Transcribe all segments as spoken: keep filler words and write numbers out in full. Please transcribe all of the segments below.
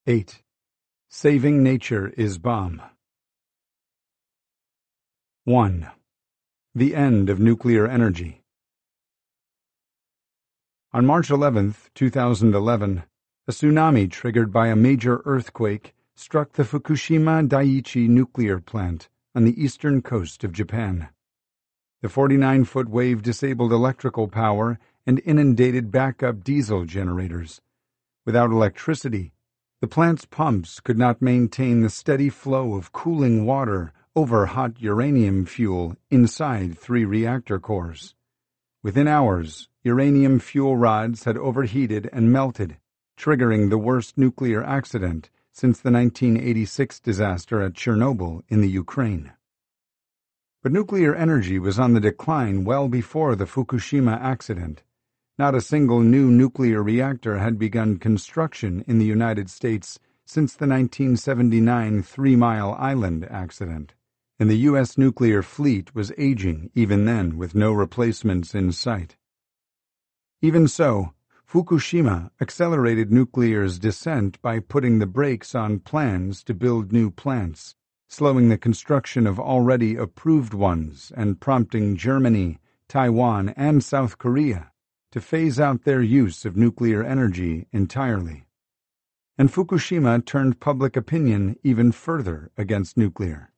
eight. Saving nature is bomb. one. The end of nuclear energy. On March eleventh, two thousand eleven, a tsunami triggered by a major earthquake struck the Fukushima Daiichi nuclear plant on the eastern coast of Japan. The forty-nine-foot wave disabled electrical power and inundated backup diesel generators. Without electricity, the plant's pumps could not maintain the steady flow of cooling water over hot uranium fuel inside three reactor cores. Within hours, uranium fuel rods had overheated and melted, triggering the worst nuclear accident since the nineteen eighty-six disaster at Chernobyl in the Ukraine. But nuclear energy was on the decline well before the Fukushima accident. Not a single new nuclear reactor had begun construction in the United States since the nineteen seventy-nine Three Mile Island accident, and the U S nuclear fleet was aging even then with no replacements in sight. Even so, Fukushima accelerated nuclear's descent by putting the brakes on plans to build new plants, slowing the construction of already approved ones and prompting Germany, Taiwan, and South Korea to phase out their use of nuclear energy entirely. And Fukushima turned public opinion even further against nuclear.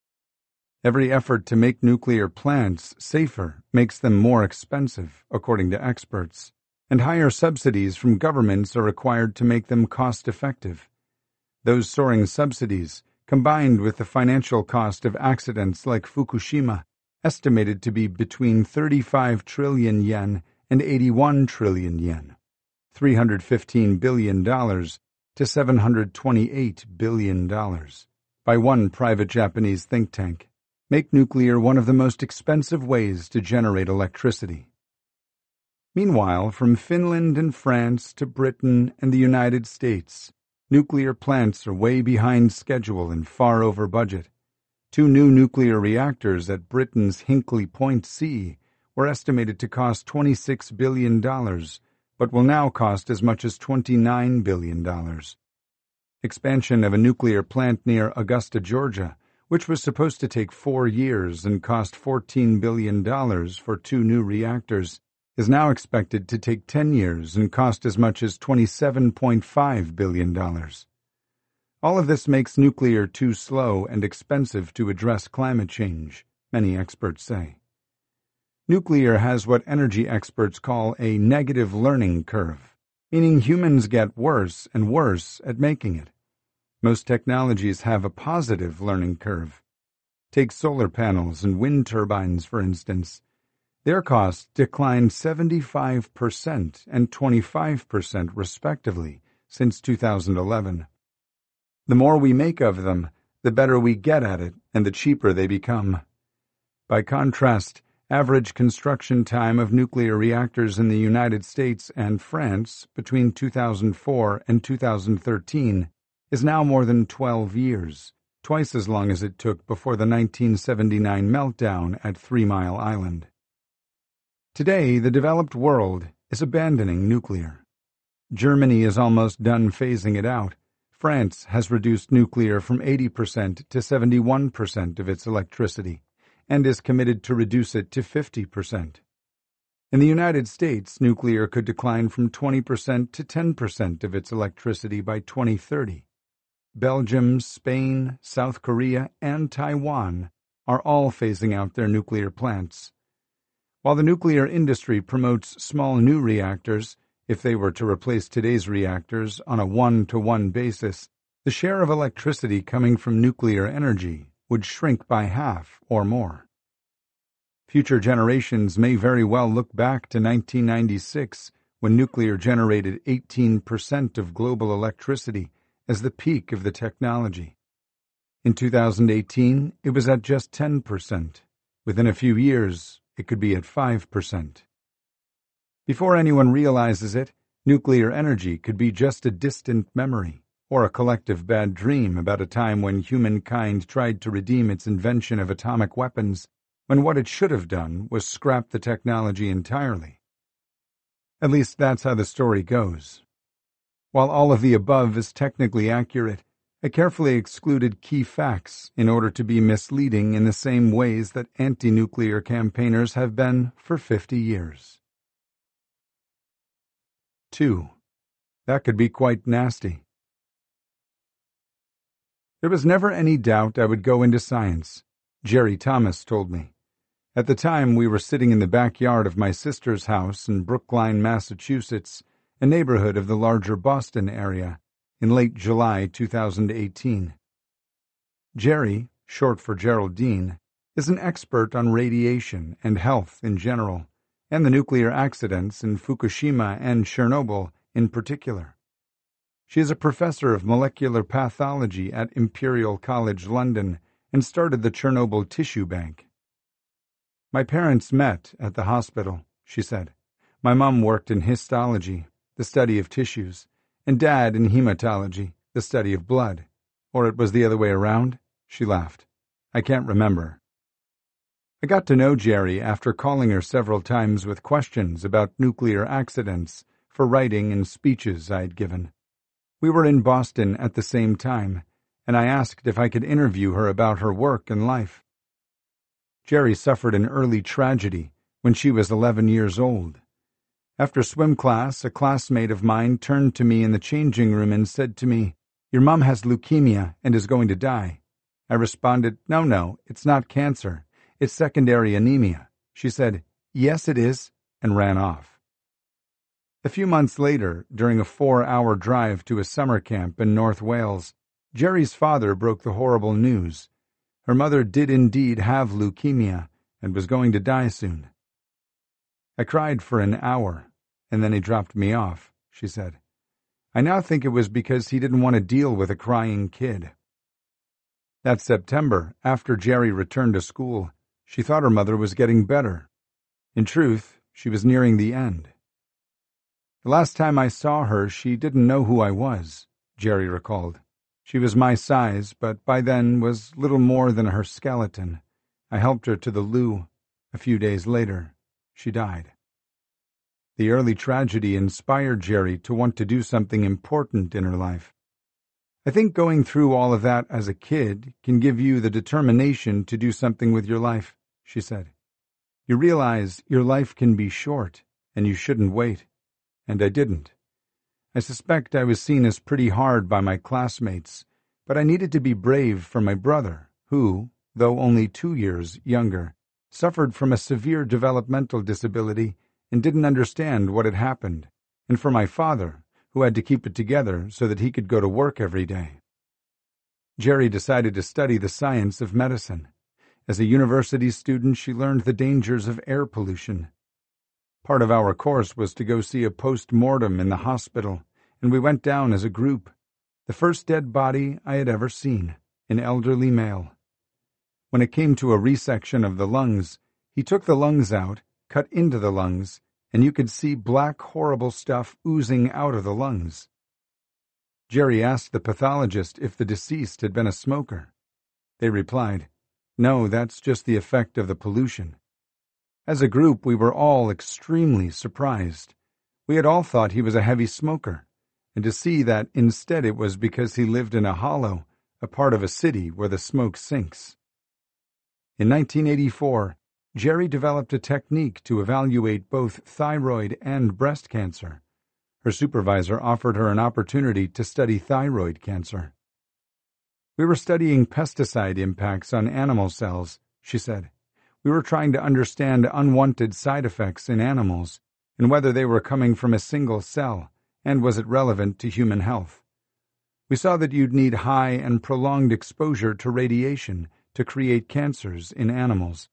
Every effort to make nuclear plants safer makes them more expensive, according to experts, and higher subsidies from governments are required to make them cost-effective. Those soaring subsidies, combined with the financial cost of accidents like Fukushima, estimated to be between thirty-five trillion yen and eighty-one trillion yen, three hundred fifteen billion dollars to seven hundred twenty-eight billion dollars, by one private Japanese think tank, make nuclear one of the most expensive ways to generate electricity. Meanwhile, from Finland and France to Britain and the United States, nuclear plants are way behind schedule and far over budget. Two new nuclear reactors at Britain's Hinkley Point C were estimated to cost twenty-six billion dollars, but will now cost as much as twenty-nine billion dollars. Expansion of a nuclear plant near Augusta, Georgia, which was supposed to take four years and cost fourteen billion dollars for two new reactors, is now expected to take ten years and cost as much as twenty-seven point five billion dollars. All of this makes nuclear too slow and expensive to address climate change, many experts say. Nuclear has what energy experts call a negative learning curve, meaning humans get worse and worse at making it. Most technologies have a positive learning curve. Take solar panels and wind turbines, for instance. Their costs declined seventy-five percent and twenty-five percent respectively since two thousand eleven. The more we make of them, the better we get at it and the cheaper they become. By contrast, average construction time of nuclear reactors in the United States and France between two thousand four and two thousand thirteen is now more than twelve years, twice as long as it took before the nineteen seventy-nine meltdown at Three Mile Island. Today, the developed world is abandoning nuclear. Germany is almost done phasing it out. France has reduced nuclear from eighty percent to seventy-one percent of its electricity, and is committed to reduce it to fifty percent. In the United States, nuclear could decline from twenty percent to ten percent of its electricity by twenty thirty. Belgium, Spain, South Korea, and Taiwan are all phasing out their nuclear plants. While the nuclear industry promotes small new reactors, if they were to replace today's reactors on a one-to-one basis, the share of electricity coming from nuclear energy would shrink by half or more. Future generations may very well look back to nineteen ninety-six, when nuclear generated eighteen percent of global electricity, as the peak of the technology. In two thousand eighteen, it was at just ten percent. Within a few years, it could be at five percent. Before anyone realizes it, nuclear energy could be just a distant memory, or a collective bad dream about a time when humankind tried to redeem its invention of atomic weapons, when what it should have done was scrap the technology entirely. At least that's how the story goes. While all of the above is technically accurate, I carefully excluded key facts in order to be misleading in the same ways that anti-nuclear campaigners have been for fifty years. two. That could be quite nasty. There was never any doubt I would go into science, Jerry Thomas told me. At the time, we were sitting in the backyard of my sister's house in Brookline, Massachusetts, a neighborhood of the larger Boston area, in late July two thousand eighteen. Jerry, short for Geraldine, is an expert on radiation and health in general, and the nuclear accidents in Fukushima and Chernobyl in particular. She is a professor of molecular pathology at Imperial College London and started the Chernobyl Tissue Bank. My parents met at the hospital, she said. My mom worked in histology, the study of tissues, and Dad in hematology, the study of blood. Or it was the other way around? She laughed. I can't remember. I got to know Jerry after calling her several times with questions about nuclear accidents for writing and speeches I'd given. We were in Boston at the same time, and I asked if I could interview her about her work and life. Jerry suffered an early tragedy when she was eleven years old. After swim class, a classmate of mine turned to me in the changing room and said to me, "Your mom has leukemia and is going to die." I responded, "No, no, it's not cancer. It's secondary anemia." She said, "Yes, it is," and ran off. A few months later, during a four-hour drive to a summer camp in North Wales, Jerry's father broke the horrible news. Her mother did indeed have leukemia and was going to die soon. I cried for an hour, and then he dropped me off, she said. I now think it was because he didn't want to deal with a crying kid. That September, after Jerry returned to school, she thought her mother was getting better. In truth, she was nearing the end. The last time I saw her, she didn't know who I was, Jerry recalled. She was my size, but by then was little more than her skeleton. I helped her to the loo. A few days later, she died. The early tragedy inspired Jerry to want to do something important in her life. I think going through all of that as a kid can give you the determination to do something with your life, she said. You realize your life can be short, and you shouldn't wait. And I didn't. I suspect I was seen as pretty hard by my classmates, but I needed to be brave for my brother, who, though only two years younger, suffered from a severe developmental disability and didn't understand what had happened, and for my father, who had to keep it together so that he could go to work every day. Jerry decided to study the science of medicine. As a university student, she learned the dangers of air pollution. Part of our course was to go see a post-mortem in the hospital, and we went down as a group. The first dead body I had ever seen, an elderly male. When it came to a resection of the lungs, he took the lungs out, cut into the lungs, and you could see black, horrible stuff oozing out of the lungs. Jerry asked the pathologist if the deceased had been a smoker. They replied, "No, that's just the effect of the pollution." As a group, we were all extremely surprised. We had all thought he was a heavy smoker, and to see that instead it was because he lived in a hollow, a part of a city where the smoke sinks. In nineteen eighty-four, Jerry developed a technique to evaluate both thyroid and breast cancer. Her supervisor offered her an opportunity to study thyroid cancer. We were studying pesticide impacts on animal cells, she said. We were trying to understand unwanted side effects in animals and whether they were coming from a single cell, and was it relevant to human health. We saw that you'd need high and prolonged exposure to radiation to create cancers in animals.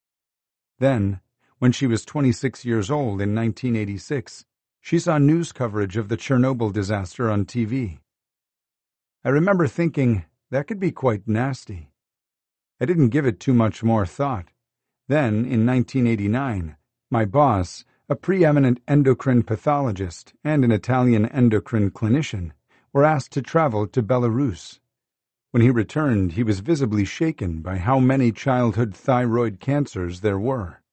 Then, when she was twenty-six years old in nineteen eighty-six, she saw news coverage of the Chernobyl disaster on T V. I remember thinking, that could be quite nasty. I didn't give it too much more thought. Then, in nineteen eighty-nine, my boss, a preeminent endocrine pathologist and an Italian endocrine clinician, were asked to travel to Belarus. When he returned, he was visibly shaken by how many childhood thyroid cancers there were.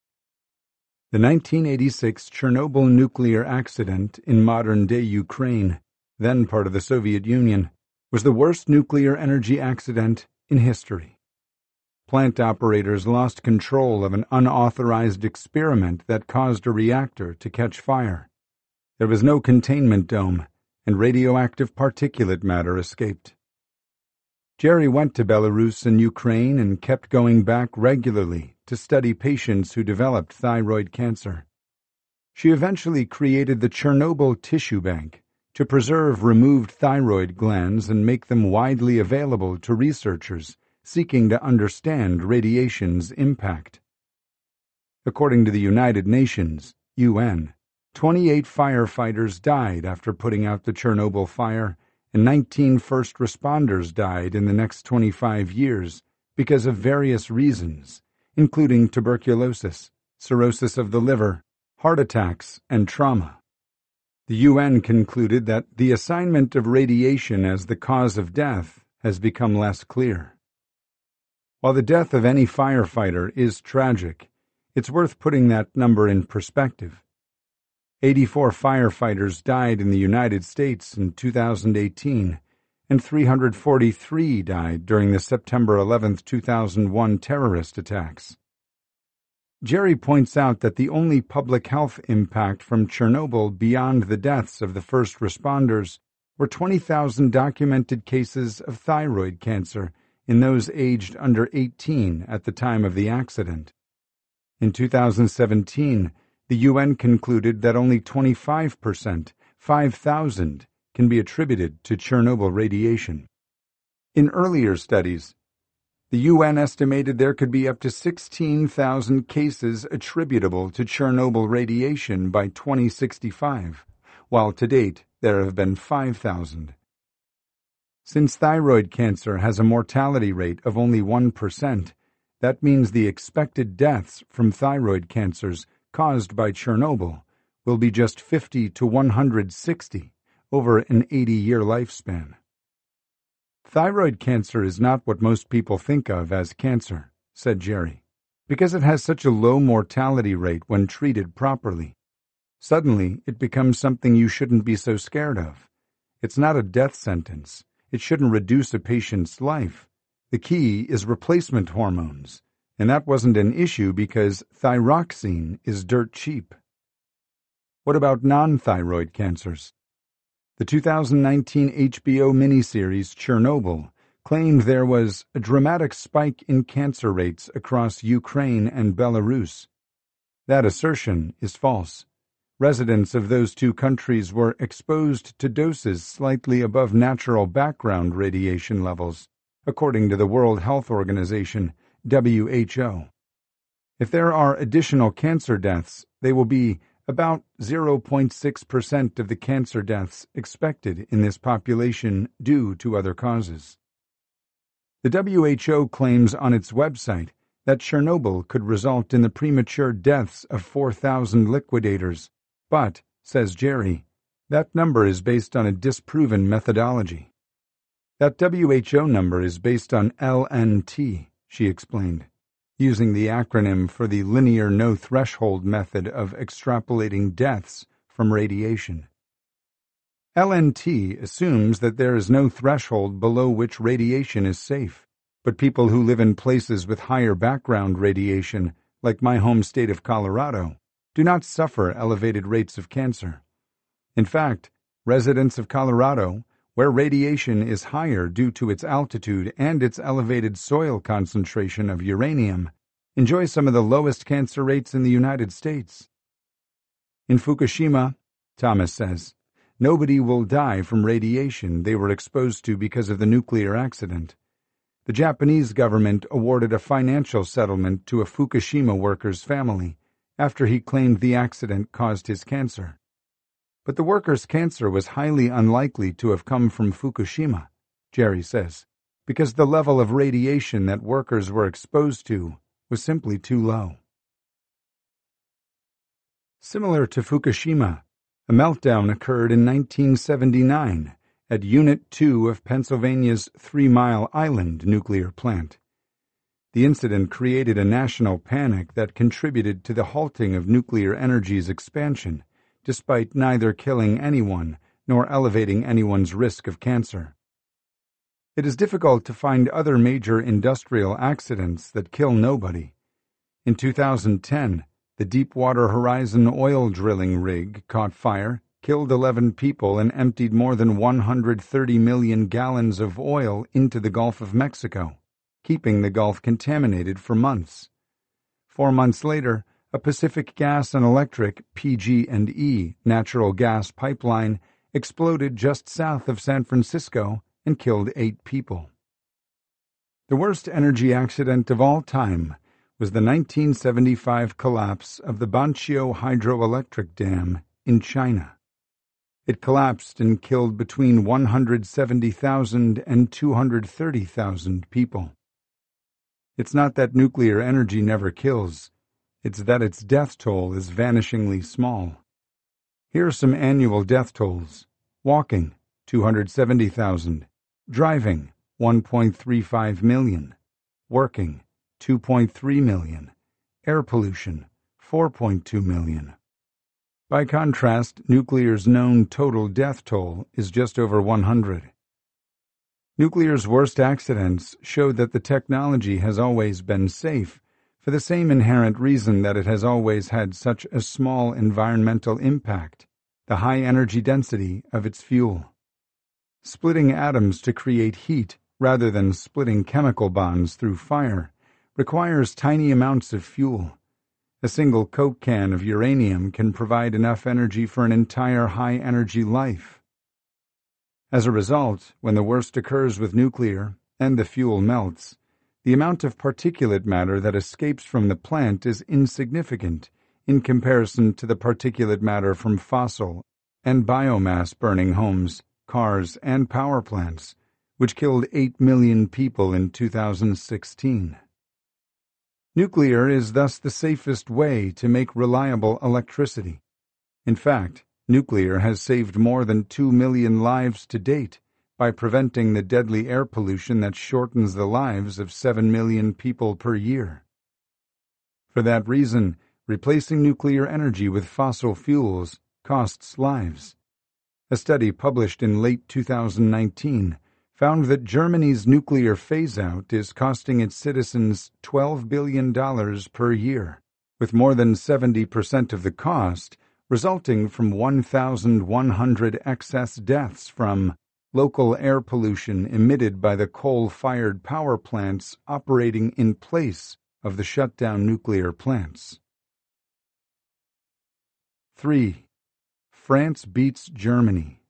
The nineteen eighty-six Chernobyl nuclear accident in modern-day Ukraine then part of the Soviet Union, was the worst nuclear energy accident in history. Plant operators lost control of an unauthorized experiment that caused a reactor to catch fire. There was no containment dome, and radioactive particulate matter escaped. Jerry went to Belarus and Ukraine and kept going back regularly to study patients who developed thyroid cancer. She eventually created the Chernobyl Tissue Bank to preserve removed thyroid glands and make them widely available to researchers seeking to understand radiation's impact. According to the United Nations, U N, twenty-eight firefighters died after putting out the Chernobyl fire, and nineteen first responders died in the next twenty-five years because of various reasons, including tuberculosis, cirrhosis of the liver, heart attacks, and trauma. The U N concluded that the assignment of radiation as the cause of death has become less clear. While the death of any firefighter is tragic, it's worth putting that number in perspective. eighty-four firefighters died in the United States in two thousand eighteen, and three hundred forty-three died during the September eleventh, two thousand one terrorist attacks. Jerry points out that the only public health impact from Chernobyl beyond the deaths of the first responders were twenty thousand documented cases of thyroid cancer in those aged under eighteen at the time of the accident. In two thousand seventeen, the U N concluded that only twenty-five percent, five thousand, can be attributed to Chernobyl radiation. In earlier studies, the U N estimated there could be up to sixteen thousand cases attributable to Chernobyl radiation by twenty sixty-five, while to date there have been five thousand. Since thyroid cancer has a mortality rate of only one percent, that means the expected deaths from thyroid cancers caused by Chernobyl will be just fifty to one hundred sixty over an eighty-year lifespan. Thyroid cancer is not what most people think of as cancer, said Jerry, because it has such a low mortality rate when treated properly. Suddenly, it becomes something you shouldn't be so scared of. It's not a death sentence. It shouldn't reduce a patient's life. The key is replacement hormones, and that wasn't an issue because thyroxine is dirt cheap. What about non-thyroid cancers? The two thousand nineteen H B O miniseries Chernobyl claimed there was a dramatic spike in cancer rates across Ukraine and Belarus. That assertion is false. Residents of those two countries were exposed to doses slightly above natural background radiation levels, according to the World Health Organization, W H O. If there are additional cancer deaths, they will be about zero point six percent of the cancer deaths expected in this population due to other causes. The W H O claims on its website that Chernobyl could result in the premature deaths of four thousand liquidators, but, says Jerry, that number is based on a disproven methodology. That W H O number is based on L N T, she explained, using the acronym for the linear no-threshold method of extrapolating deaths from radiation. L N T assumes that there is no threshold below which radiation is safe, but people who live in places with higher background radiation, like my home state of Colorado, do not suffer elevated rates of cancer. In fact, residents of Colorado, where radiation is higher due to its altitude and its elevated soil concentration of uranium, enjoy some of the lowest cancer rates in the United States. In Fukushima, Thomas says, nobody will die from radiation they were exposed to because of the nuclear accident. The Japanese government awarded a financial settlement to a Fukushima worker's family after he claimed the accident caused his cancer. But the worker's cancer was highly unlikely to have come from Fukushima, Jerry says, because the level of radiation that workers were exposed to was simply too low. Similar to Fukushima, a meltdown occurred in nineteen seventy-nine at Unit two of Pennsylvania's Three Mile Island nuclear plant. The incident created a national panic that contributed to the halting of nuclear energy's expansion, despite neither killing anyone nor elevating anyone's risk of cancer. It is difficult to find other major industrial accidents that kill nobody. In two thousand ten, the Deepwater Horizon oil drilling rig caught fire, killed eleven people, and emptied more than one hundred thirty million gallons of oil into the Gulf of Mexico, keeping the Gulf contaminated for months. Four months later, a Pacific Gas and Electric P G and E natural gas pipeline exploded just south of San Francisco and killed eight people. The worst energy accident of all time was the nineteen seventy-five collapse of the Banqiao hydroelectric dam in China. It collapsed and killed between one hundred seventy thousand and two hundred thirty thousand people. It's not that nuclear energy never kills, it's that its death toll is vanishingly small. Here are some annual death tolls. Walking, two hundred seventy thousand. Driving, one point three five million. Working, two point three million. Air pollution, four point two million. By contrast, nuclear's known total death toll is just over one hundred. Nuclear's worst accidents show that the technology has always been safe, for the same inherent reason that it has always had such a small environmental impact, the high energy density of its fuel. Splitting atoms to create heat, rather than splitting chemical bonds through fire, requires tiny amounts of fuel. A single Coke can of uranium can provide enough energy for an entire high-energy life. As a result, when the worst occurs with nuclear, and the fuel melts, the amount of particulate matter that escapes from the plant is insignificant in comparison to the particulate matter from fossil and biomass-burning homes, cars, and power plants, which killed eight million people in two thousand sixteen. Nuclear is thus the safest way to make reliable electricity. In fact, nuclear has saved more than two million lives to date by preventing the deadly air pollution that shortens the lives of seven million people per year. For that reason, replacing nuclear energy with fossil fuels costs lives. A study published in late two thousand nineteen found that Germany's nuclear phase-out is costing its citizens twelve billion dollars per year, with more than seventy percent of the cost resulting from one thousand one hundred excess deaths from local air pollution emitted by the coal-fired power plants operating in place of the shut-down nuclear plants. three. France beats Germany.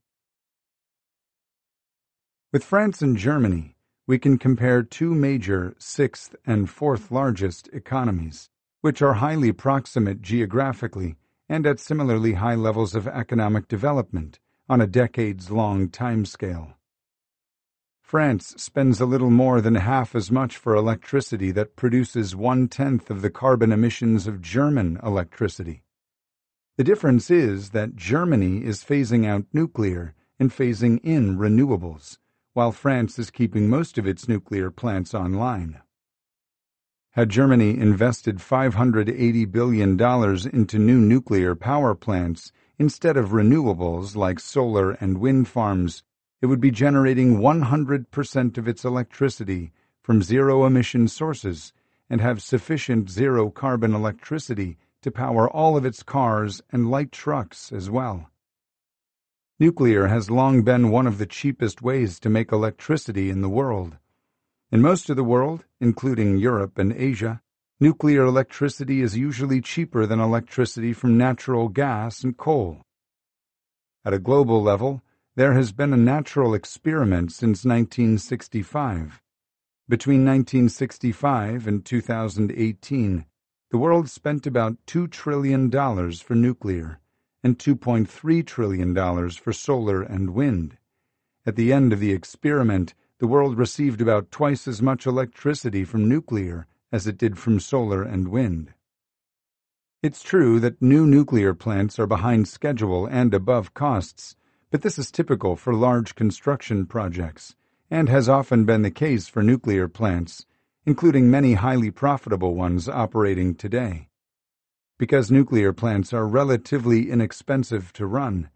With France and Germany, we can compare two major sixth and fourth largest economies, which are highly proximate geographically and at similarly high levels of economic development on a decades-long timescale. France spends a little more than half as much for electricity that produces one-tenth of the carbon emissions of German electricity. The difference is that Germany is phasing out nuclear and phasing in renewables, while France is keeping most of its nuclear plants online. Had Germany invested five hundred eighty billion dollars into new nuclear power plants instead of renewables like solar and wind farms, it would be generating one hundred percent of its electricity from zero-emission sources and have sufficient zero-carbon electricity to power all of its cars and light trucks as well. Nuclear has long been one of the cheapest ways to make electricity in the world. In most of the world, including Europe and Asia, nuclear electricity is usually cheaper than electricity from natural gas and coal. At a global level, there has been a natural experiment since nineteen sixty-five. Between nineteen sixty-five and two thousand eighteen, the world spent about two trillion dollars for nuclear and two point three trillion dollars for solar and wind. At the end of the experiment, the world received about twice as much electricity from nuclear as it did from solar and wind. It's true that new nuclear plants are behind schedule and above costs, but this is typical for large construction projects, and has often been the case for nuclear plants, including many highly profitable ones operating today. Because nuclear plants are relatively inexpensive to run,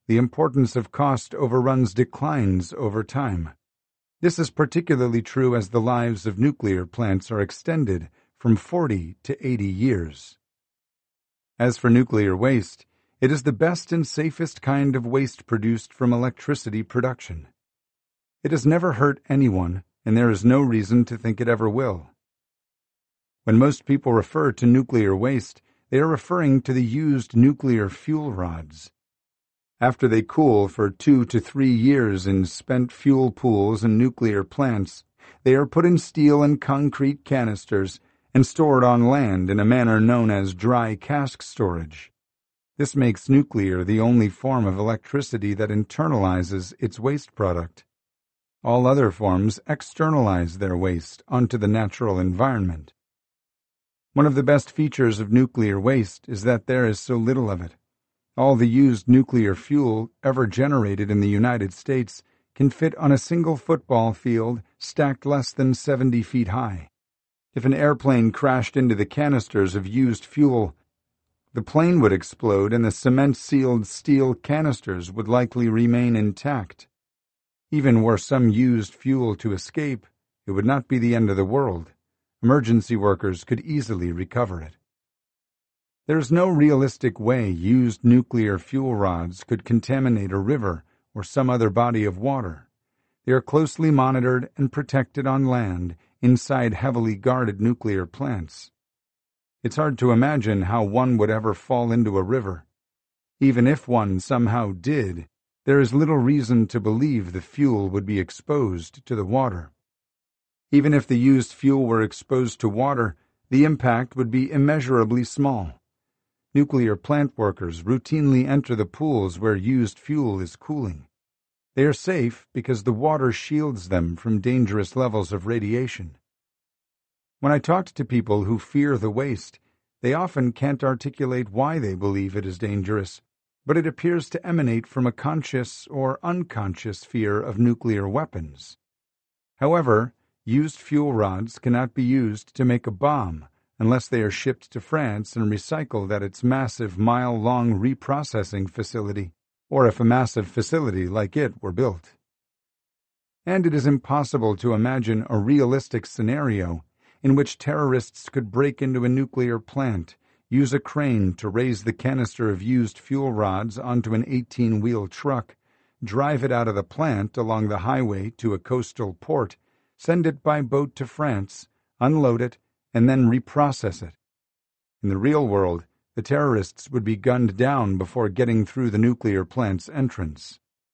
the importance of cost overruns declines over time. This is particularly true as the lives of nuclear plants are extended from forty to eighty years. As for nuclear waste, it is the best and safest kind of waste produced from electricity production. It has never hurt anyone, and there is no reason to think it ever will. When most people refer to nuclear waste, they are referring to the used nuclear fuel rods. After they cool for two to three years in spent fuel pools and nuclear plants, they are put in steel and concrete canisters and stored on land in a manner known as dry cask storage. This makes nuclear the only form of electricity that internalizes its waste product. All other forms externalize their waste onto the natural environment. One of the best features of nuclear waste is that there is so little of it. All the used nuclear fuel ever generated in the United States can fit on a single football field stacked less than seventy feet high. If an airplane crashed into the canisters of used fuel, the plane would explode and the cement-sealed steel canisters would likely remain intact. Even were some used fuel to escape, it would not be the end of the world. Emergency workers could easily recover it. There is no realistic way used nuclear fuel rods could contaminate a river or some other body of water. They are closely monitored and protected on land inside heavily guarded nuclear plants. It's hard to imagine how one would ever fall into a river. Even if one somehow did, there is little reason to believe the fuel would be exposed to the water. Even if the used fuel were exposed to water, the impact would be immeasurably small. Nuclear plant workers routinely enter the pools where used fuel is cooling. They are safe because the water shields them from dangerous levels of radiation. When I talked to people who fear the waste, they often can't articulate why they believe it is dangerous, but it appears to emanate from a conscious or unconscious fear of nuclear weapons. However, used fuel rods cannot be used to make a bomb unless they are shipped to France and recycled at its massive mile-long reprocessing facility, or if a massive facility like it were built. And it is impossible to imagine a realistic scenario in which terrorists could break into a nuclear plant, use a crane to raise the canister of used fuel rods onto an eighteen-wheel truck, drive it out of the plant along the highway to a coastal port, send it by boat to France, unload it, and then reprocess it. In the real world, the terrorists would be gunned down before getting through the nuclear plant's entrance.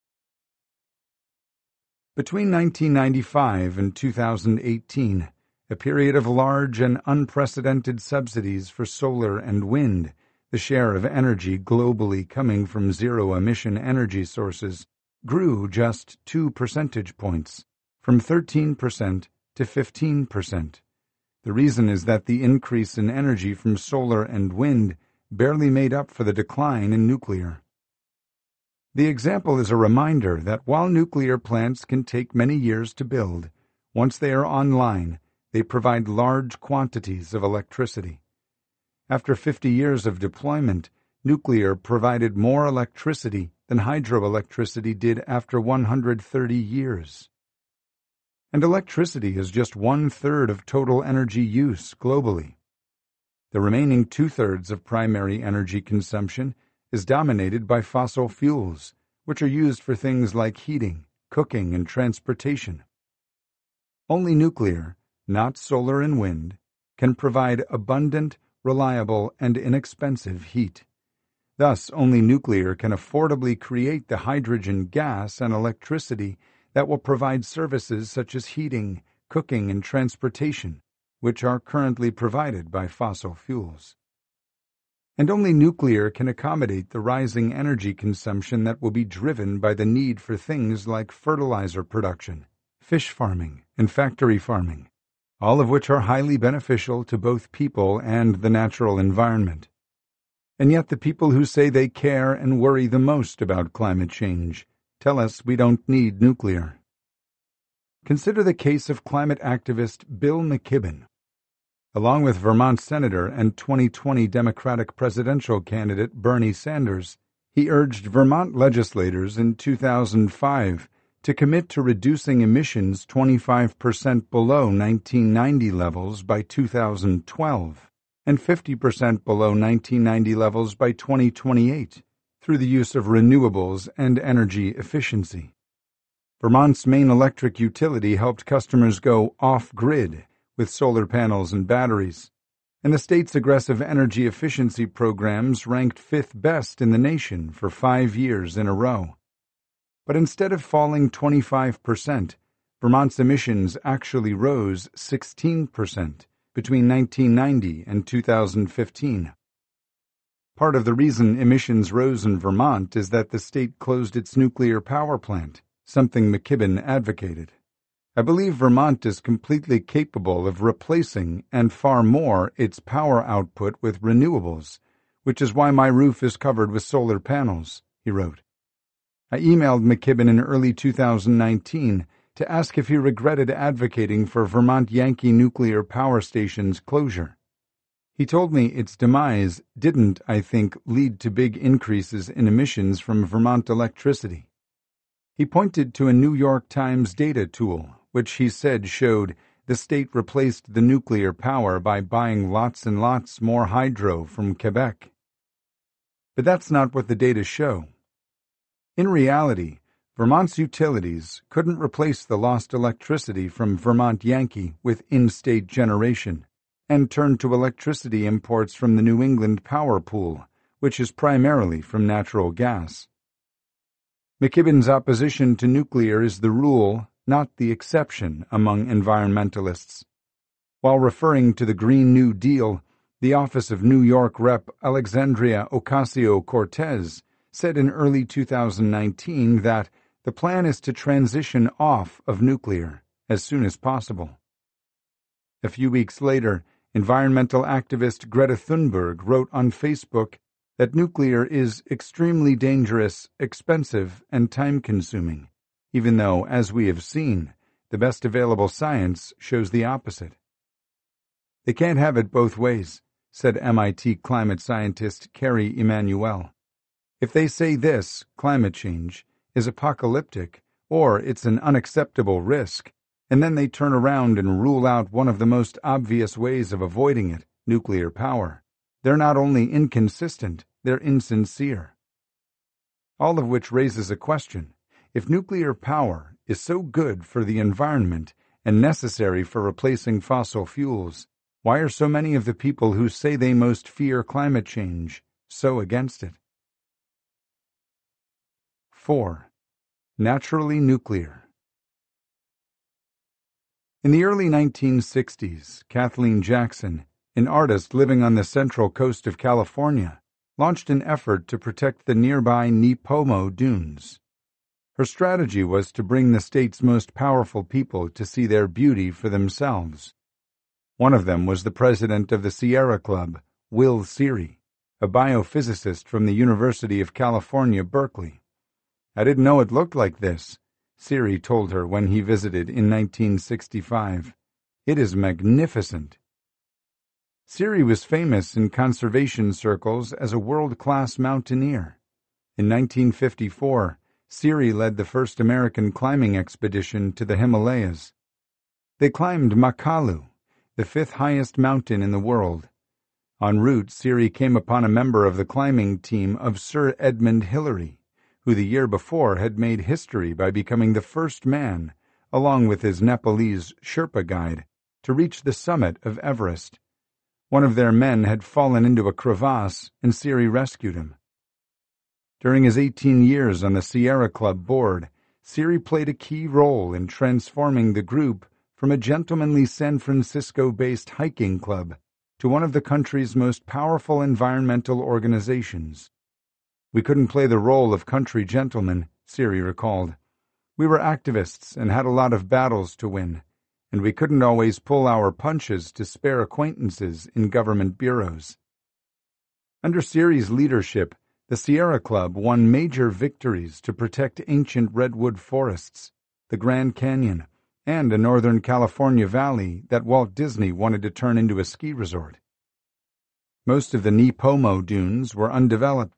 Between nineteen ninety-five and two thousand eighteen, a period of large and unprecedented subsidies for solar and wind, the share of energy globally coming from zero-emission energy sources, grew just two percentage points, from thirteen percent to fifteen percent. The reason is that the increase in energy from solar and wind barely made up for the decline in nuclear. The example is a reminder that while nuclear plants can take many years to build, once they are online, they provide large quantities of electricity. After fifty years of deployment, nuclear provided more electricity than hydroelectricity did after one hundred thirty years. And electricity is just one-third of total energy use globally. The remaining two-thirds of primary energy consumption is dominated by fossil fuels, which are used for things like heating, cooking, and transportation. Only nuclear, not solar and wind, can provide abundant, reliable, and inexpensive heat. Thus, only nuclear can affordably create the hydrogen gas and electricity that will provide services such as heating, cooking, and transportation, which are currently provided by fossil fuels. And only nuclear can accommodate the rising energy consumption that will be driven by the need for things like fertilizer production, fish farming, and factory farming, all of which are highly beneficial to both people and the natural environment. And yet the people who say they care and worry the most about climate change tell us we don't need nuclear. Consider the case of climate activist Bill McKibben. Along with Vermont Senator and twenty twenty Democratic presidential candidate Bernie Sanders, He urged Vermont legislators in two thousand five to commit to reducing emissions twenty-five percent below nineteen ninety levels by two thousand twelve and fifty percent below nineteen ninety levels by twenty twenty-eight through the use of renewables and energy efficiency. Vermont's main electric utility helped customers go off-grid with solar panels and batteries, and the state's aggressive energy efficiency programs ranked fifth best in the nation for five years in a row. But instead of falling twenty-five percent, Vermont's emissions actually rose sixteen percent between nineteen ninety and two thousand fifteen. Part of the reason emissions rose in Vermont is that the state closed its nuclear power plant, something McKibben advocated. I believe Vermont is completely capable of replacing, and far more, its power output with renewables, which is why my roof is covered with solar panels, he wrote. I emailed McKibben in early two thousand nineteen to ask if he regretted advocating for Vermont Yankee Nuclear Power Station's closure. He told me its demise didn't, I think, lead to big increases in emissions from Vermont electricity. He pointed to a New York Times data tool, which he said showed the state replaced the nuclear power by buying lots and lots more hydro from Quebec. But that's not what the data show. In reality, Vermont's utilities couldn't replace the lost electricity from Vermont Yankee with in-state generation, and turned to electricity imports from the New England Power Pool, which is primarily from natural gas. McKibben's opposition to nuclear is the rule, not the exception, among environmentalists. While referring to the Green New Deal, the office of New York Rep Alexandria Ocasio-Cortez said in early two thousand nineteen that the plan is to transition off of nuclear as soon as possible. A few weeks later, environmental activist Greta Thunberg wrote on Facebook that nuclear is extremely dangerous, expensive, and time-consuming, even though, as we have seen, the best available science shows the opposite. They can't have it both ways, said M I T climate scientist Kerry Emanuel. If they say this, climate change, is apocalyptic, or it's an unacceptable risk, and then they turn around and rule out one of the most obvious ways of avoiding it, nuclear power, they're not only inconsistent, they're insincere. All of which raises a question. If nuclear power is so good for the environment and necessary for replacing fossil fuels, why are so many of the people who say they most fear climate change so against it? four. Naturally nuclear. In the early nineteen sixties, Kathleen Jackson, an artist living on the central coast of California, launched an effort to protect the nearby Nipomo Dunes. Her strategy was to bring the state's most powerful people to see their beauty for themselves. One of them was the president of the Sierra Club, Will Seery, a biophysicist from the University of California, Berkeley. I didn't know it looked like this, Seery told her when he visited in nineteen sixty-five. It is magnificent. Seery was famous in conservation circles as a world-class mountaineer. In nineteen fifty-four, Seery led the first American climbing expedition to the Himalayas. They climbed Makalu, the fifth highest mountain in the world. En route, Seery came upon a member of the climbing team of Sir Edmund Hillary, who the year before had made history by becoming the first man, along with his Nepalese Sherpa guide, to reach the summit of Everest. One of their men had fallen into a crevasse, and Seery rescued him. During his eighteen years on the Sierra Club board, Seery played a key role in transforming the group from a gentlemanly San Francisco-based hiking club to one of the country's most powerful environmental organizations. We couldn't play the role of country gentlemen, Seery recalled. We were activists and had a lot of battles to win, and we couldn't always pull our punches to spare acquaintances in government bureaus. Under Seery's leadership, the Sierra Club won major victories to protect ancient redwood forests, the Grand Canyon, and a Northern California valley that Walt Disney wanted to turn into a ski resort. Most of the Nipomo dunes were undeveloped,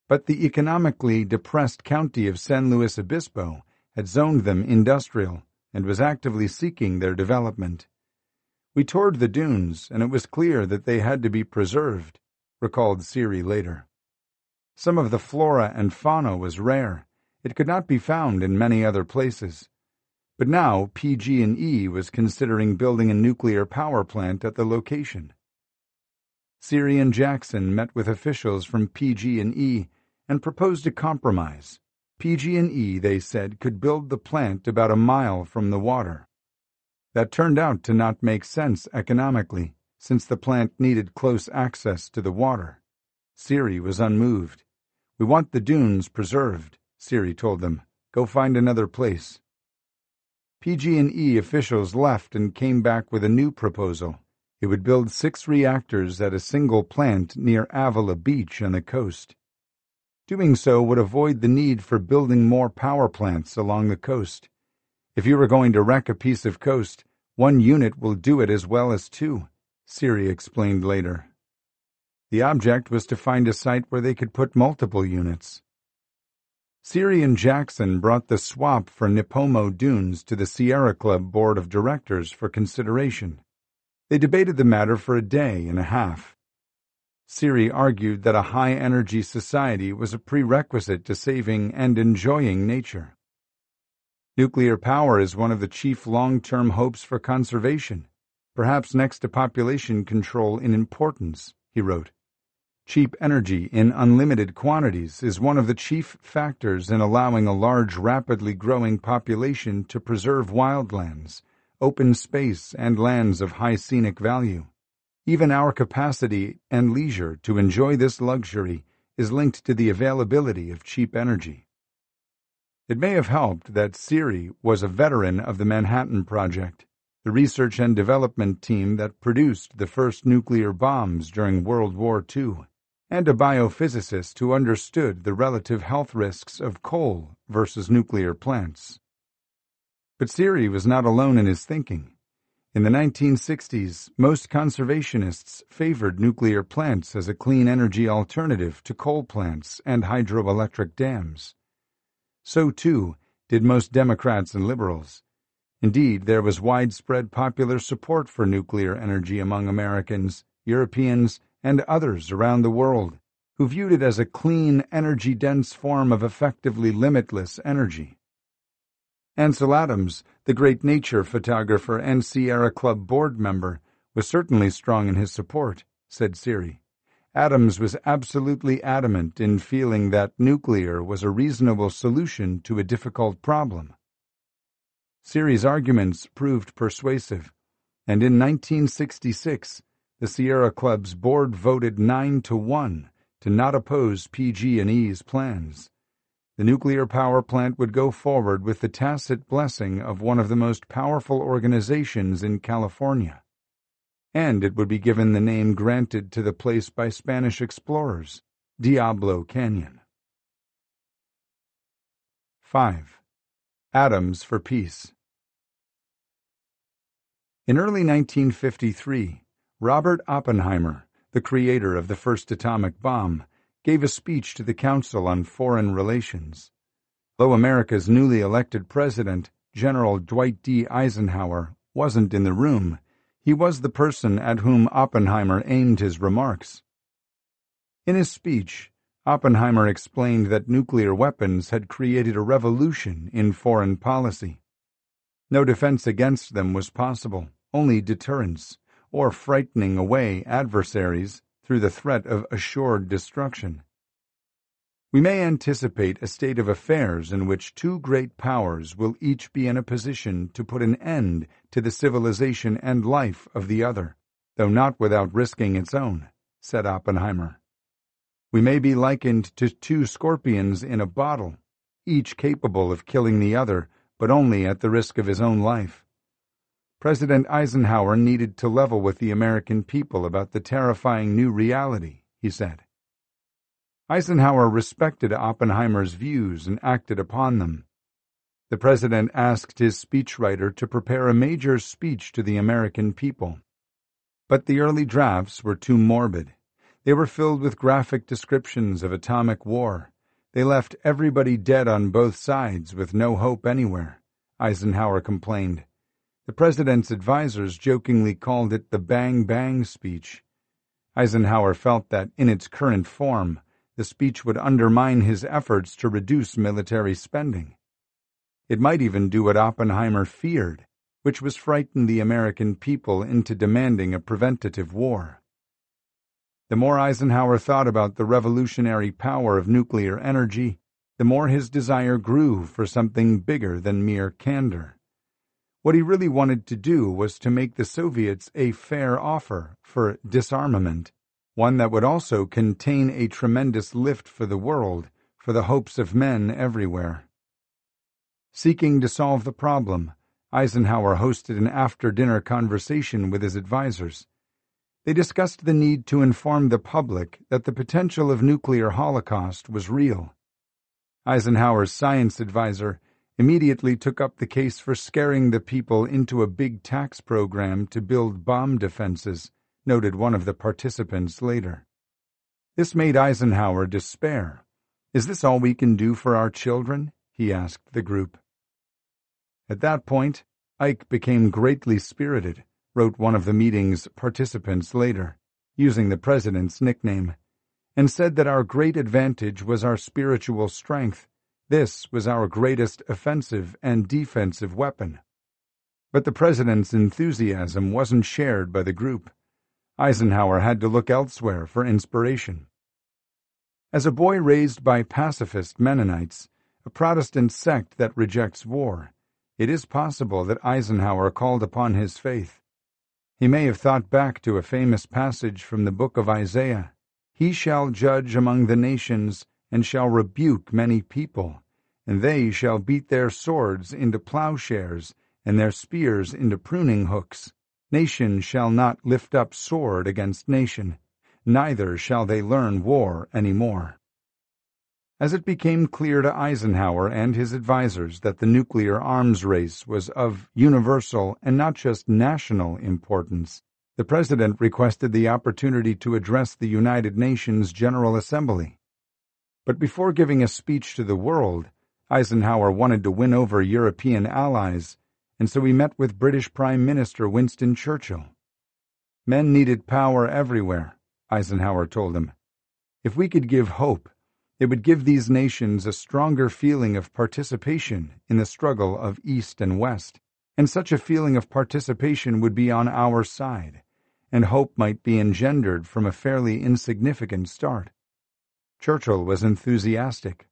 but the economically depressed county of San Luis Obispo had zoned them industrial and was actively seeking their development. "We toured the dunes, and it was clear that they had to be preserved," recalled Siri later. Some of the flora and fauna was rare. It could not be found in many other places. But now P G and E was considering building a nuclear power plant at the location. Siri and Jackson met with officials from P G and E and proposed a compromise. P G and E, they said, could build the plant about a mile from the water. That turned out to not make sense economically, since the plant needed close access to the water. Siri was unmoved. "We want the dunes preserved," Siri told them. "Go find another place." P G and E officials left and came back with a new proposal. It would build six reactors at a single plant near Avila Beach on the coast. Doing so would avoid the need for building more power plants along the coast. "If you are going to wreck a piece of coast, one unit will do it as well as two," Siri explained later. The object was to find a site where they could put multiple units. Siri and Jackson brought the swap for Nipomo Dunes to the Sierra Club Board of Directors for consideration. They debated the matter for a day and a half. Siri argued that a high-energy society was a prerequisite to saving and enjoying nature. "Nuclear power is one of the chief long-term hopes for conservation, perhaps next to population control in importance," he wrote. "Cheap energy in unlimited quantities is one of the chief factors in allowing a large, rapidly growing population to preserve wildlands, open space, and lands of high scenic value. Even our capacity and leisure to enjoy this luxury is linked to the availability of cheap energy." It may have helped that Siri was a veteran of the Manhattan Project, the research and development team that produced the first nuclear bombs during World War Two, and a biophysicist who understood the relative health risks of coal versus nuclear plants. But Siri was not alone in his thinking. In the nineteen sixties, most conservationists favored nuclear plants as a clean energy alternative to coal plants and hydroelectric dams. So, too, did most Democrats and liberals. Indeed, there was widespread popular support for nuclear energy among Americans, Europeans, and others around the world, who viewed it as a clean, energy-dense form of effectively limitless energy. Ansel Adams, the great nature photographer and Sierra Club board member, was certainly strong in his support, said Siri. Adams was absolutely adamant in feeling that nuclear was a reasonable solution to a difficult problem. Siri's arguments proved persuasive, and in nineteen sixty-six, the Sierra Club's board voted nine to one to not oppose P G and E's plans. The nuclear power plant would go forward with the tacit blessing of one of the most powerful organizations in California, and it would be given the name granted to the place by Spanish explorers, Diablo Canyon. five. Atoms for Peace. In early nineteen fifty-three, Robert Oppenheimer, the creator of the first atomic bomb, gave a speech to the Council on Foreign Relations. Though America's newly elected president, General Dwight D. Eisenhower, wasn't in the room, he was the person at whom Oppenheimer aimed his remarks. In his speech, Oppenheimer explained that nuclear weapons had created a revolution in foreign policy. No defense against them was possible, only deterrence, or frightening away adversaries through the threat of assured destruction. We may anticipate a state of affairs in which two great powers will each be in a position to put an end to the civilization and life of the other, though not without risking its own, said Oppenheimer. We may be likened to two scorpions in a bottle, each capable of killing the other, but only at the risk of his own life. President Eisenhower needed to level with the American people about the terrifying new reality, he said. Eisenhower respected Oppenheimer's views and acted upon them. The president asked his speechwriter to prepare a major speech to the American people. But the early drafts were too morbid. They were filled with graphic descriptions of atomic war, They left everybody dead on both sides with no hope anywhere, Eisenhower complained. The president's advisers jokingly called it the Bang Bang speech. Eisenhower felt that, in its current form, the speech would undermine his efforts to reduce military spending. It might even do what Oppenheimer feared, which was frighten the American people into demanding a preventative war. The more Eisenhower thought about the revolutionary power of nuclear energy, the more his desire grew for something bigger than mere candor. What he really wanted to do was to make the Soviets a fair offer for disarmament, one that would also contain a tremendous lift for the world, for the hopes of men everywhere. Seeking to solve the problem, Eisenhower hosted an after-dinner conversation with his advisers. They discussed the need to inform the public that the potential of nuclear holocaust was real. Eisenhower's science advisor immediately took up the case for scaring the people into a big tax program to build bomb defenses, noted one of the participants later. This made Eisenhower despair. "Is this all we can do for our children?" he asked the group. At that point, Ike became greatly spirited, wrote one of the meeting's participants later, using the president's nickname, and said that our great advantage was our spiritual strength. This was our greatest offensive and defensive weapon. But the president's enthusiasm wasn't shared by the group. Eisenhower had to look elsewhere for inspiration. As a boy raised by pacifist Mennonites, a Protestant sect that rejects war, it is possible that Eisenhower called upon his faith. He may have thought back to a famous passage from the book of Isaiah. "He shall judge among the nations, and shall rebuke many people, and they shall beat their swords into plowshares, and their spears into pruning hooks. Nation shall not lift up sword against nation, neither shall they learn war any more." As it became clear to Eisenhower and his advisers that the nuclear arms race was of universal and not just national importance, the president requested the opportunity to address the United Nations General Assembly. But before giving a speech to the world, Eisenhower wanted to win over European allies, and so he met with British Prime Minister Winston Churchill. Men needed power everywhere, Eisenhower told him. If we could give hope, it would give these nations a stronger feeling of participation in the struggle of East and West, and such a feeling of participation would be on our side, and hope might be engendered from a fairly insignificant start. Churchill was enthusiastic.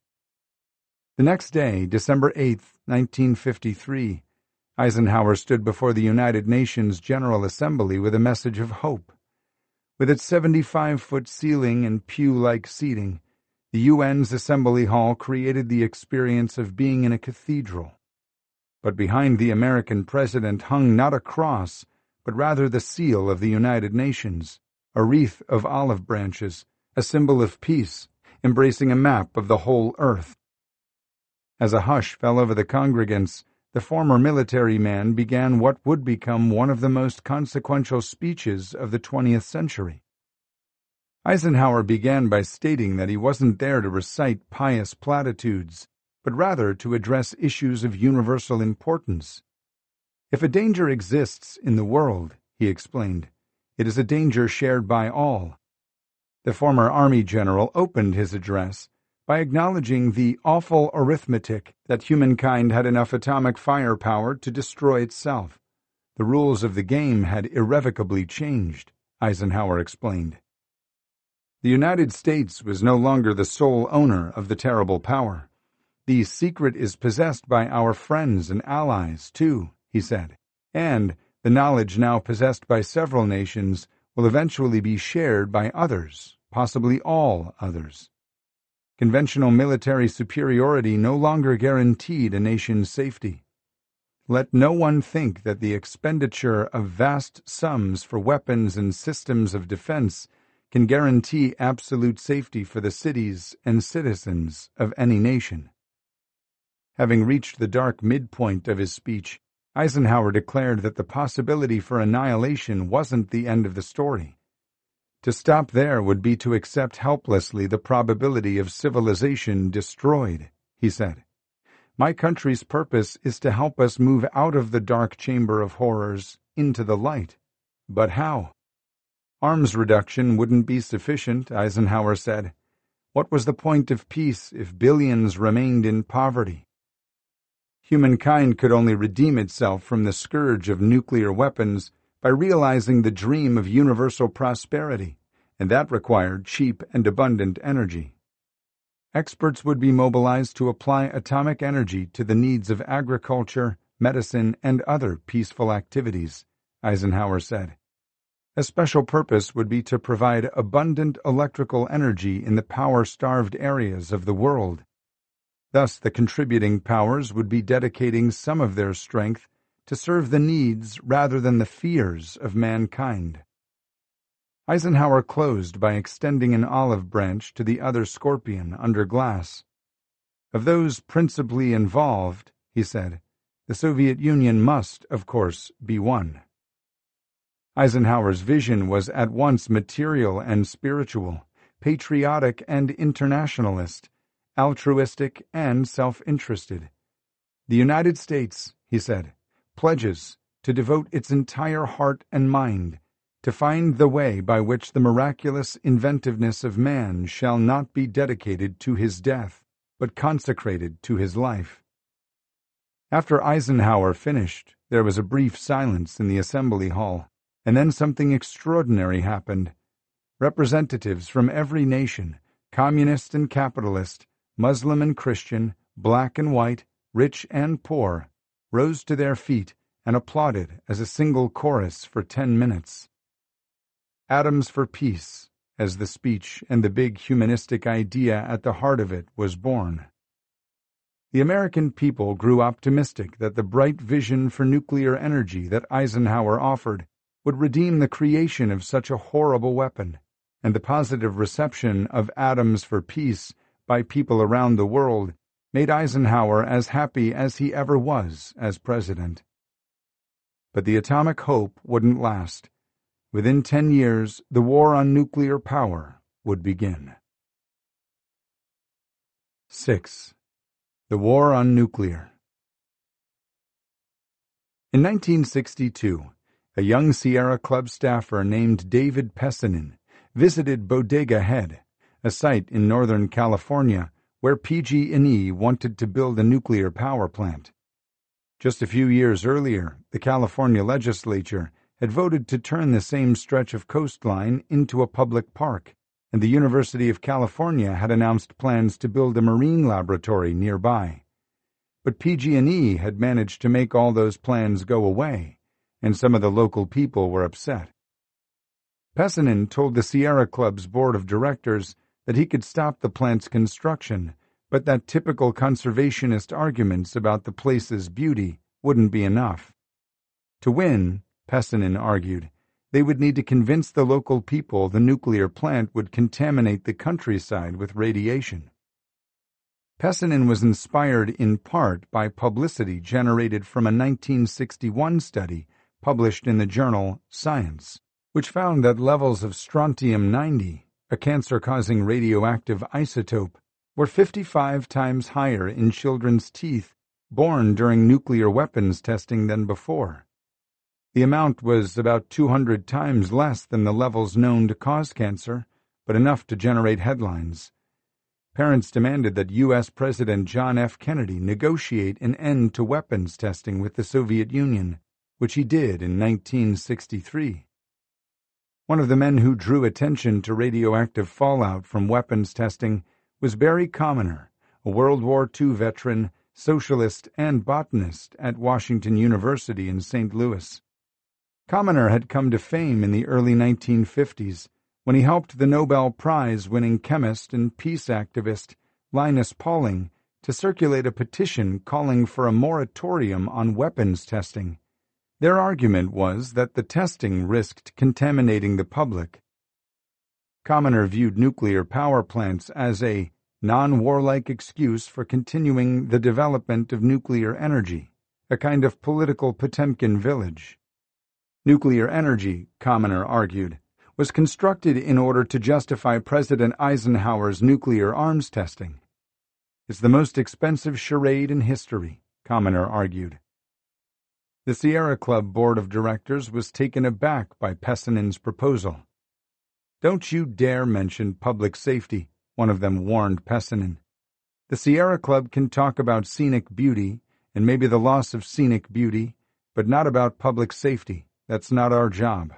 The next day, December eighth, nineteen fifty-three, Eisenhower stood before the United Nations General Assembly with a message of hope. With its seventy-five foot ceiling and pew-like seating, the U N's Assembly Hall created the experience of being in a cathedral. But behind the American president hung not a cross, but rather the seal of the United Nations, a wreath of olive branches, a symbol of peace, embracing a map of the whole earth. As a hush fell over the congregants, the former military man began what would become one of the most consequential speeches of the twentieth century. Eisenhower began by stating that he wasn't there to recite pious platitudes, but rather to address issues of universal importance. If a danger exists in the world, he explained, it is a danger shared by all. The former Army general opened his address by acknowledging the awful arithmetic that humankind had enough atomic firepower to destroy itself. The rules of the game had irrevocably changed, Eisenhower explained. The United States was no longer the sole owner of the terrible power. The secret is possessed by our friends and allies, too, he said, and the knowledge now possessed by several nations will eventually be shared by others, possibly all others. Conventional military superiority no longer guaranteed a nation's safety. Let no one think that the expenditure of vast sums for weapons and systems of defense can guarantee absolute safety for the cities and citizens of any nation. Having reached the dark midpoint of his speech, Eisenhower declared that the possibility for annihilation wasn't the end of the story. To stop there would be to accept helplessly the probability of civilization destroyed, he said. My country's purpose is to help us move out of the dark chamber of horrors into the light. But how? Arms reduction wouldn't be sufficient, Eisenhower said. What was the point of peace if billions remained in poverty? Humankind could only redeem itself from the scourge of nuclear weapons by realizing the dream of universal prosperity, and that required cheap and abundant energy. Experts would be mobilized to apply atomic energy to the needs of agriculture, medicine, and other peaceful activities, Eisenhower said. A special purpose would be to provide abundant electrical energy in the power-starved areas of the world. Thus, the contributing powers would be dedicating some of their strength to serve the needs rather than the fears of mankind. Eisenhower closed by extending an olive branch to the other scorpion under glass. Of those principally involved, he said, the Soviet Union must, of course, be one. Eisenhower's vision was at once material and spiritual, patriotic and internationalist, altruistic and self-interested. The United States, he said, pledges to devote its entire heart and mind to find the way by which the miraculous inventiveness of man shall not be dedicated to his death, but consecrated to his life. After Eisenhower finished, there was a brief silence in the assembly hall, and then something extraordinary happened. Representatives from every nation, communist and capitalist, Muslim and Christian, black and white, rich and poor, rose to their feet and applauded as a single chorus for ten minutes. Atoms for Peace, as the speech and the big humanistic idea at the heart of it was born. The American people grew optimistic that the bright vision for nuclear energy that Eisenhower offered would redeem the creation of such a horrible weapon, and the positive reception of Atoms for Peace by people around the world made Eisenhower as happy as he ever was as president. But the atomic hope wouldn't last. Within ten years, the war on nuclear power would begin. Six. The War on Nuclear. In nineteen sixty-two, a young Sierra Club staffer named David Pesonen visited Bodega Head, a site in Northern California where P G and E wanted to build a nuclear power plant. Just a few years earlier, the California legislature had voted to turn the same stretch of coastline into a public park, and the University of California had announced plans to build a marine laboratory nearby. But P G and E had managed to make all those plans go away, and some of the local people were upset. Pesonen told the Sierra Club's board of directors that he could stop the plant's construction, but that typical conservationist arguments about the place's beauty wouldn't be enough. To win, Pesonen argued, they would need to convince the local people the nuclear plant would contaminate the countryside with radiation. Pesonen was inspired in part by publicity generated from a nineteen sixty-one study published in the journal Science, which found that levels of strontium ninety, a cancer-causing radioactive isotope, were fifty-five times higher in children's teeth born during nuclear weapons testing than before. The amount was about two hundred times less than the levels known to cause cancer, but enough to generate headlines. Parents demanded that U S President John F. Kennedy negotiate an end to weapons testing with the Soviet Union, which he did in nineteen sixty-three. One of the men who drew attention to radioactive fallout from weapons testing was Barry Commoner, a World War Two veteran, socialist, and botanist at Washington University in Saint Louis. Commoner had come to fame in the early nineteen fifties when he helped the Nobel Prize-winning chemist and peace activist Linus Pauling to circulate a petition calling for a moratorium on weapons testing. Their argument was that the testing risked contaminating the public. Commoner viewed nuclear power plants as a non-warlike excuse for continuing the development of nuclear energy, a kind of political Potemkin village. Nuclear energy, Commoner argued, was constructed in order to justify President Eisenhower's nuclear arms testing. It's the most expensive charade in history, Kaminer argued. The Sierra Club board of directors was taken aback by Pessinen's proposal. "Don't you dare mention public safety," one of them warned Pessinen. "The Sierra Club can talk about scenic beauty, and maybe the loss of scenic beauty, but not about public safety. That's not our job."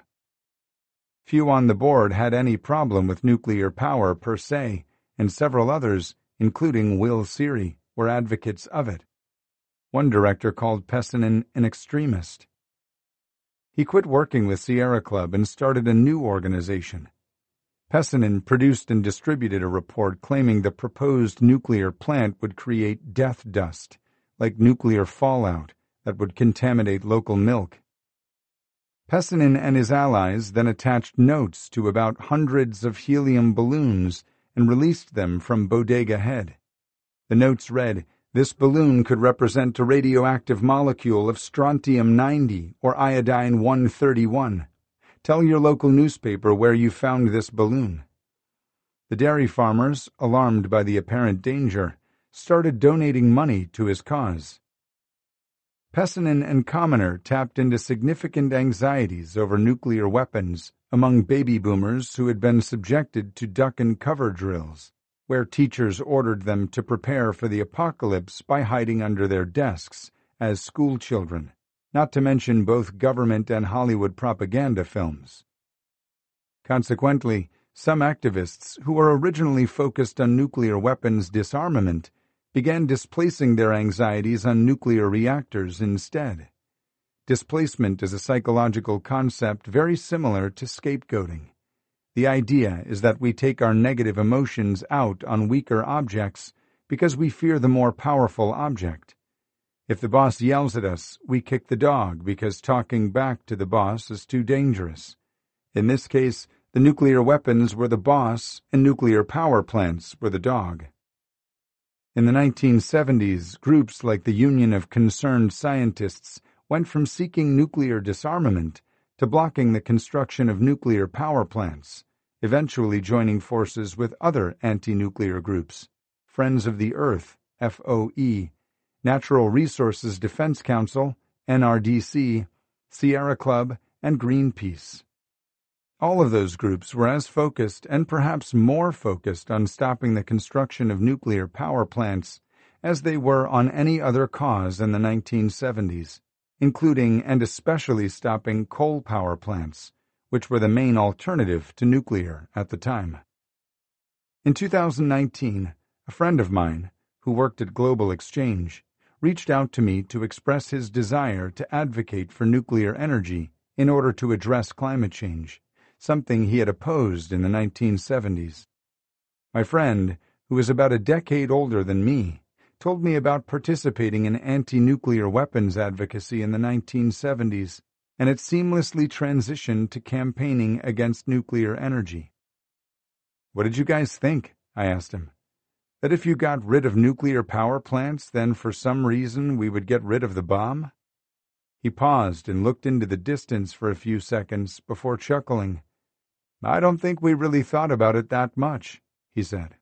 Few on the board had any problem with nuclear power per se, and several others, including Will Seary, were advocates of it. One director called Pessinen an extremist. He quit working with Sierra Club and started a new organization. Pessinen produced and distributed a report claiming the proposed nuclear plant would create death dust, like nuclear fallout, that would contaminate local milk. Pessinen and his allies then attached notes to about hundreds of helium balloons and released them from Bodega Head. The notes read, "This balloon could represent a radioactive molecule of strontium ninety or iodine one thirty-one. Tell your local newspaper where you found this balloon." The dairy farmers, alarmed by the apparent danger, started donating money to his cause. Pessinen and Kaminer tapped into significant anxieties over nuclear weapons among baby boomers who had been subjected to duck and cover drills, where teachers ordered them to prepare for the apocalypse by hiding under their desks as school children, not to mention both government and Hollywood propaganda films. Consequently, some activists who were originally focused on nuclear weapons disarmament began displacing their anxieties on nuclear reactors instead. Displacement is a psychological concept very similar to scapegoating. The idea is that we take our negative emotions out on weaker objects because we fear the more powerful object. If the boss yells at us, we kick the dog because talking back to the boss is too dangerous. In this case, the nuclear weapons were the boss and nuclear power plants were the dog. In the nineteen seventies, groups like the Union of Concerned Scientists went from seeking nuclear disarmament to blocking the construction of nuclear power plants, eventually joining forces with other anti-nuclear groups, Friends of the Earth, F O E, Natural Resources Defense Council, N R D C, Sierra Club, and Greenpeace. All of those groups were as focused and perhaps more focused on stopping the construction of nuclear power plants as they were on any other cause in the nineteen seventies, including and especially stopping coal power plants, which were the main alternative to nuclear at the time. In two thousand nineteen, a friend of mine, who worked at Global Exchange, reached out to me to express his desire to advocate for nuclear energy in order to address climate change, something he had opposed in the nineteen seventies. My friend, who is about a decade older than me, told me about participating in anti-nuclear weapons advocacy in the nineteen seventies, and it seamlessly transitioned to campaigning against nuclear energy. "What did you guys think?" I asked him. "That if you got rid of nuclear power plants, then for some reason we would get rid of the bomb?" He paused and looked into the distance for a few seconds before chuckling. "I don't think we really thought about it that much," he said.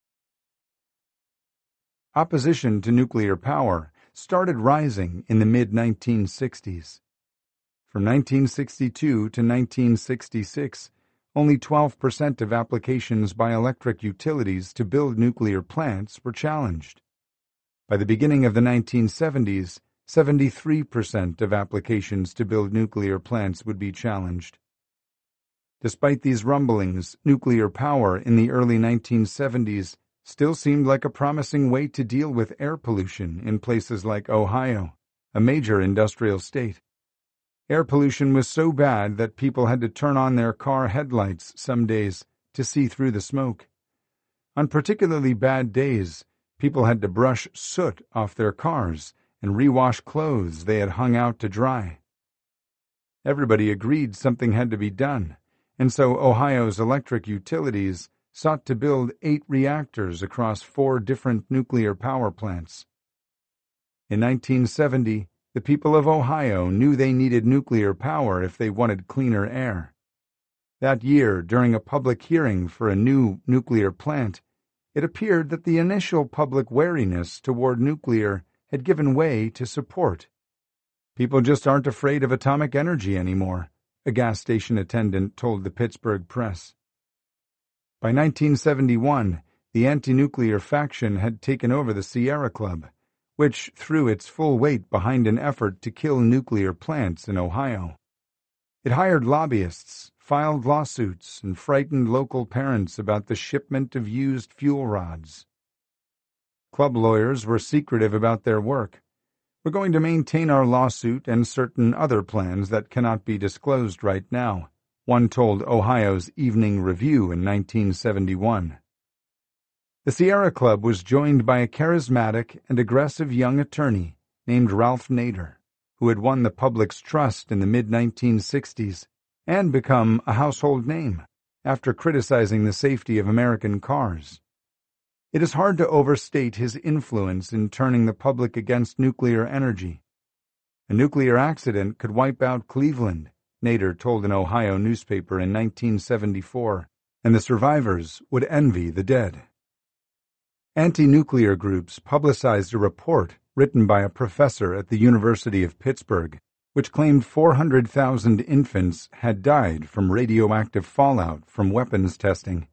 Opposition to nuclear power started rising in the mid nineteen sixties. From nineteen sixty-two to nineteen sixty-six, only twelve percent of applications by electric utilities to build nuclear plants were challenged. By the beginning of the nineteen seventies, seventy-three percent of applications to build nuclear plants would be challenged. Despite these rumblings, nuclear power in the early nineteen seventies still seemed like a promising way to deal with air pollution in places like Ohio, a major industrial state. Air pollution was so bad that people had to turn on their car headlights some days to see through the smoke. On particularly bad days, people had to brush soot off their cars and rewash clothes they had hung out to dry. Everybody agreed something had to be done, and so Ohio's electric utilities sought to build eight reactors across four different nuclear power plants. In nineteen seventy, the people of Ohio knew they needed nuclear power if they wanted cleaner air. That year, during a public hearing for a new nuclear plant, it appeared that the initial public wariness toward nuclear had given way to support. People just aren't afraid of atomic energy anymore, a gas station attendant told the Pittsburgh Press. By nineteen seventy-one, the anti-nuclear faction had taken over the Sierra Club, which threw its full weight behind an effort to kill nuclear plants in Ohio. It hired lobbyists, filed lawsuits, and frightened local parents about the shipment of used fuel rods. Club lawyers were secretive about their work. We're going to maintain our lawsuit and certain other plans that cannot be disclosed right now, one told Ohio's Evening Review in nineteen seventy-one. The Sierra Club was joined by a charismatic and aggressive young attorney named Ralph Nader, who had won the public's trust in the mid nineteen sixties and become a household name after criticizing the safety of American cars. It is hard to overstate his influence in turning the public against nuclear energy. A nuclear accident could wipe out Cleveland, Nader told an Ohio newspaper in nineteen seventy-four, and the survivors would envy the dead. Anti-nuclear groups publicized a report written by a professor at the University of Pittsburgh, which claimed four hundred thousand infants had died from radioactive fallout from weapons testing.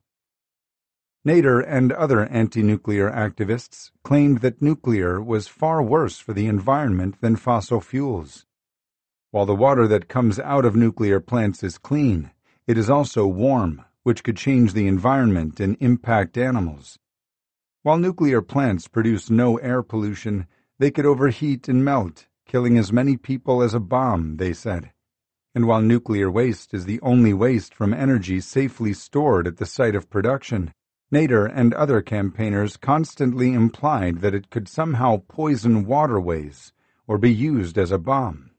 Nader and other anti-nuclear activists claimed that nuclear was far worse for the environment than fossil fuels. While the water that comes out of nuclear plants is clean, it is also warm, which could change the environment and impact animals. While nuclear plants produce no air pollution, they could overheat and melt, killing as many people as a bomb, they said. And while nuclear waste is the only waste from energy safely stored at the site of production, Nader and other campaigners constantly implied that it could somehow poison waterways or be used as a bomb.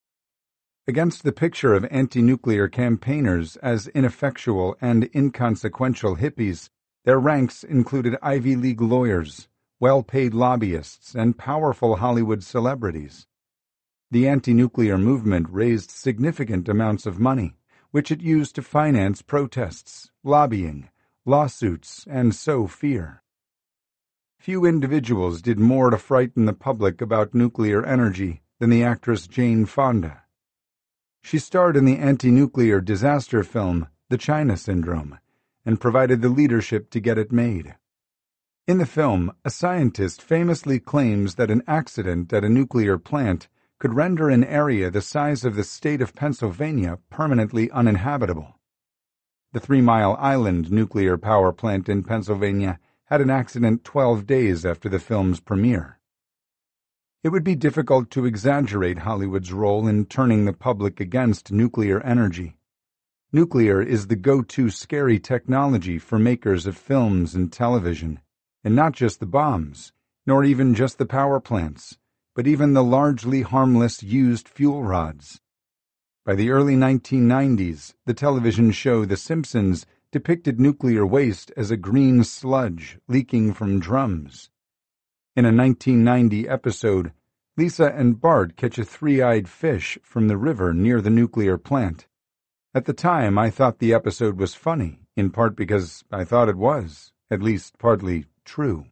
Against the picture of anti-nuclear campaigners as ineffectual and inconsequential hippies, their ranks included Ivy League lawyers, well-paid lobbyists, and powerful Hollywood celebrities. The anti-nuclear movement raised significant amounts of money, which it used to finance protests, lobbying, lawsuits, and sow fear. Few individuals did more to frighten the public about nuclear energy than the actress Jane Fonda. She starred in the anti-nuclear disaster film The China Syndrome, and provided the leadership to get it made. In the film, a scientist famously claims that an accident at a nuclear plant could render an area the size of the state of Pennsylvania permanently uninhabitable. The Three Mile Island nuclear power plant in Pennsylvania had an accident twelve days after the film's premiere. It would be difficult to exaggerate Hollywood's role in turning the public against nuclear energy. Nuclear is the go-to scary technology for makers of films and television, and not just the bombs, nor even just the power plants, but even the largely harmless used fuel rods. By the early nineteen nineties, the television show The Simpsons depicted nuclear waste as a green sludge leaking from drums. In a nineteen ninety episode, Lisa and Bart catch a three-eyed fish from the river near the nuclear plant. At the time, I thought the episode was funny, in part because I thought it was, at least partly, true.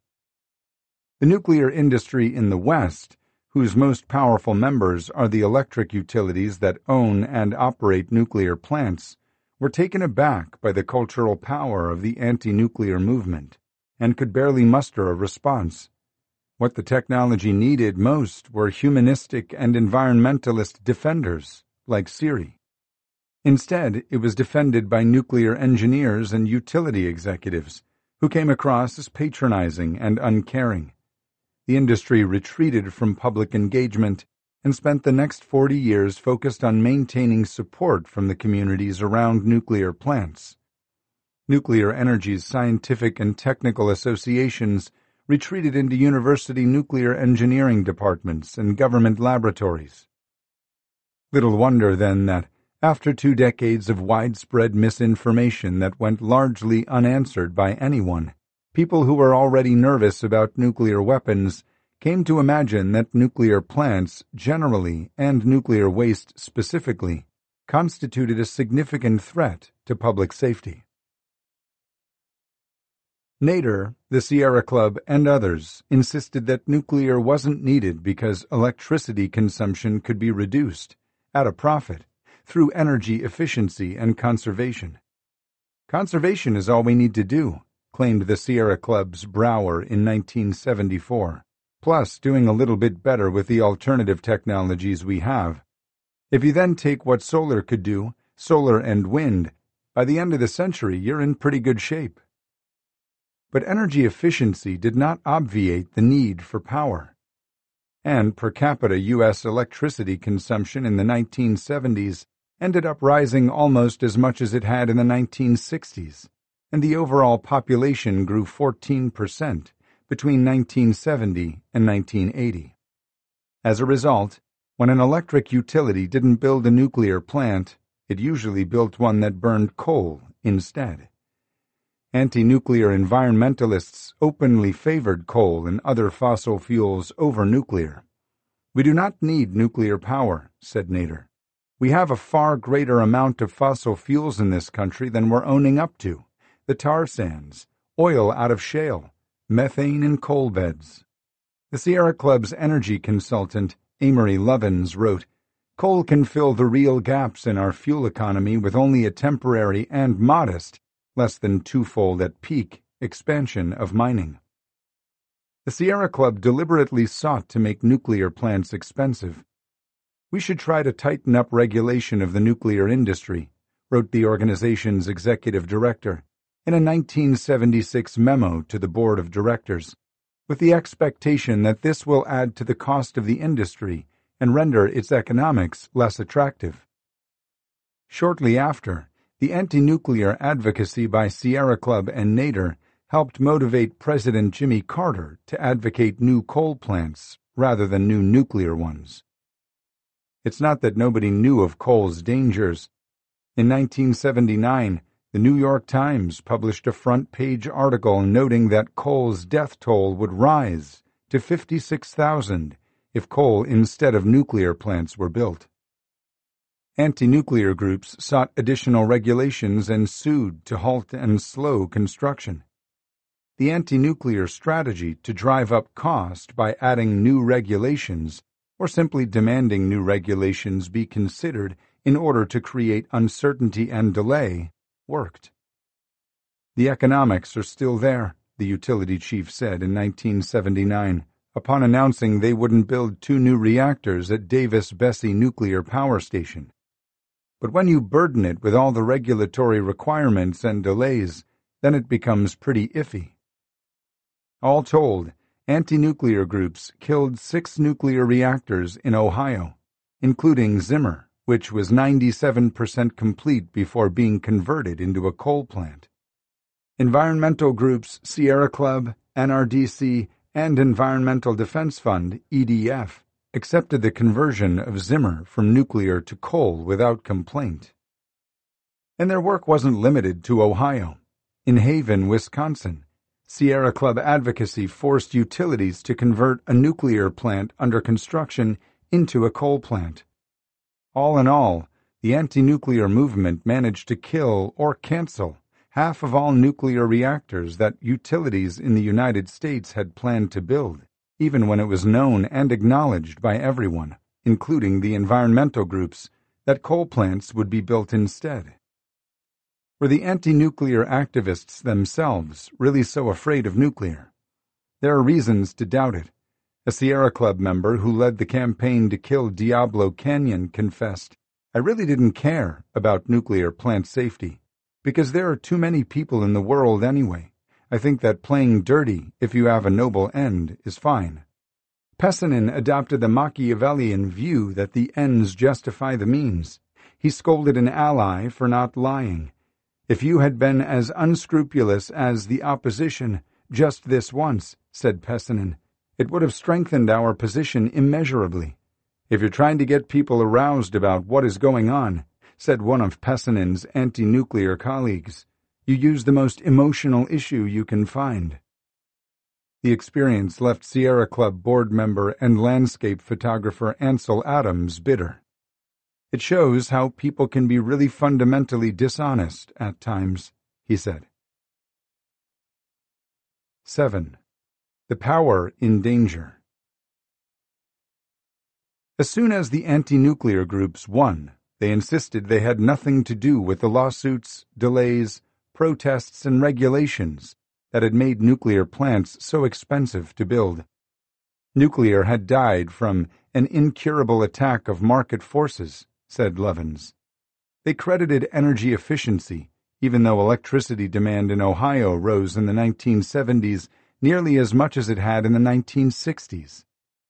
The nuclear industry in the West, whose most powerful members are the electric utilities that own and operate nuclear plants, were taken aback by the cultural power of the anti-nuclear movement, and could barely muster a response. What the technology needed most were humanistic and environmentalist defenders, like Siri. Instead, it was defended by nuclear engineers and utility executives, who came across as patronizing and uncaring. The industry retreated from public engagement and spent the next forty years focused on maintaining support from the communities around nuclear plants. Nuclear energy's scientific and technical associations retreated into university nuclear engineering departments and government laboratories. Little wonder, then, that after two decades of widespread misinformation that went largely unanswered by anyone, people who were already nervous about nuclear weapons came to imagine that nuclear plants generally, and nuclear waste specifically, constituted a significant threat to public safety. Nader, the Sierra Club, and others insisted that nuclear wasn't needed because electricity consumption could be reduced, at a profit, through energy efficiency and conservation. Conservation is all we need to do, claimed the Sierra Club's Brower in nineteen seventy-four, plus doing a little bit better with the alternative technologies we have. If you then take what solar could do, solar and wind, by the end of the century you're in pretty good shape. But energy efficiency did not obviate the need for power. And per capita U S electricity consumption in the nineteen seventies ended up rising almost as much as it had in the nineteen sixties, and the overall population grew fourteen percent between nineteen seventy and nineteen eighty. As a result, when an electric utility didn't build a nuclear plant, it usually built one that burned coal instead. Anti-nuclear environmentalists openly favored coal and other fossil fuels over nuclear. "We do not need nuclear power," said Nader. "We have a far greater amount of fossil fuels in this country than we're owning up to: the tar sands, oil out of shale, methane in coal beds." The Sierra Club's energy consultant, Amory Lovins, wrote, "Coal can fill the real gaps in our fuel economy with only a temporary and modest, less than twofold at peak, expansion of mining." The Sierra Club deliberately sought to make nuclear plants expensive. "We should try to tighten up regulation of the nuclear industry," wrote the organization's executive director in a nineteen seventy-six memo to the board of directors, with the expectation that this will add to the cost of the industry and render its economics less attractive. Shortly after, the anti-nuclear advocacy by Sierra Club and Nader helped motivate President Jimmy Carter to advocate new coal plants rather than new nuclear ones. It's not that nobody knew of coal's dangers. In nineteen seventy-nine, the New York Times published a front-page article noting that coal's death toll would rise to fifty-six thousand if coal instead of nuclear plants were built. Anti-nuclear groups sought additional regulations and sued to halt and slow construction. The anti-nuclear strategy to drive up cost by adding new regulations or simply demanding new regulations be considered in order to create uncertainty and delay worked. "The economics are still there," the utility chief said in nineteen seventy-nine, upon announcing they wouldn't build two new reactors at Davis-Besse Nuclear Power Station. "But when you burden it with all the regulatory requirements and delays, then it becomes pretty iffy." All told, anti-nuclear groups killed six nuclear reactors in Ohio, including Zimmer, which was ninety-seven percent complete before being converted into a coal plant. Environmental groups Sierra Club, N R D C, and Environmental Defense Fund, E D F, accepted the conversion of Zimmer from nuclear to coal without complaint. And their work wasn't limited to Ohio. In Haven, Wisconsin, Sierra Club advocacy forced utilities to convert a nuclear plant under construction into a coal plant. All in all, the anti-nuclear movement managed to kill or cancel half of all nuclear reactors that utilities in the United States had planned to build, even when it was known and acknowledged by everyone, including the environmental groups, that coal plants would be built instead. Were the anti-nuclear activists themselves really so afraid of nuclear? There are reasons to doubt it. A Sierra Club member who led the campaign to kill Diablo Canyon confessed, "I really didn't care about nuclear plant safety, because there are too many people in the world anyway. I think that playing dirty, if you have a noble end, is fine." Pessanen adopted the Machiavellian view that the ends justify the means. He scolded an ally for not lying. "If you had been as unscrupulous as the opposition just this once," said Pessanen, "it would have strengthened our position immeasurably. If you're trying to get people aroused about what is going on," said one of Pessanen's anti-nuclear colleagues, "you use the most emotional issue you can find." The experience left Sierra Club board member and landscape photographer Ansel Adams bitter. It shows how people can be really fundamentally dishonest at times, he said. seven. The power in danger. As soon as the anti-nuclear groups won, they insisted they had nothing to do with the lawsuits, delays, protests, and regulations that had made nuclear plants so expensive to build. Nuclear had died from an incurable attack of market forces, said Levins. They credited energy efficiency, even though electricity demand in Ohio rose in the nineteen seventies nearly as much as it had in the nineteen sixties.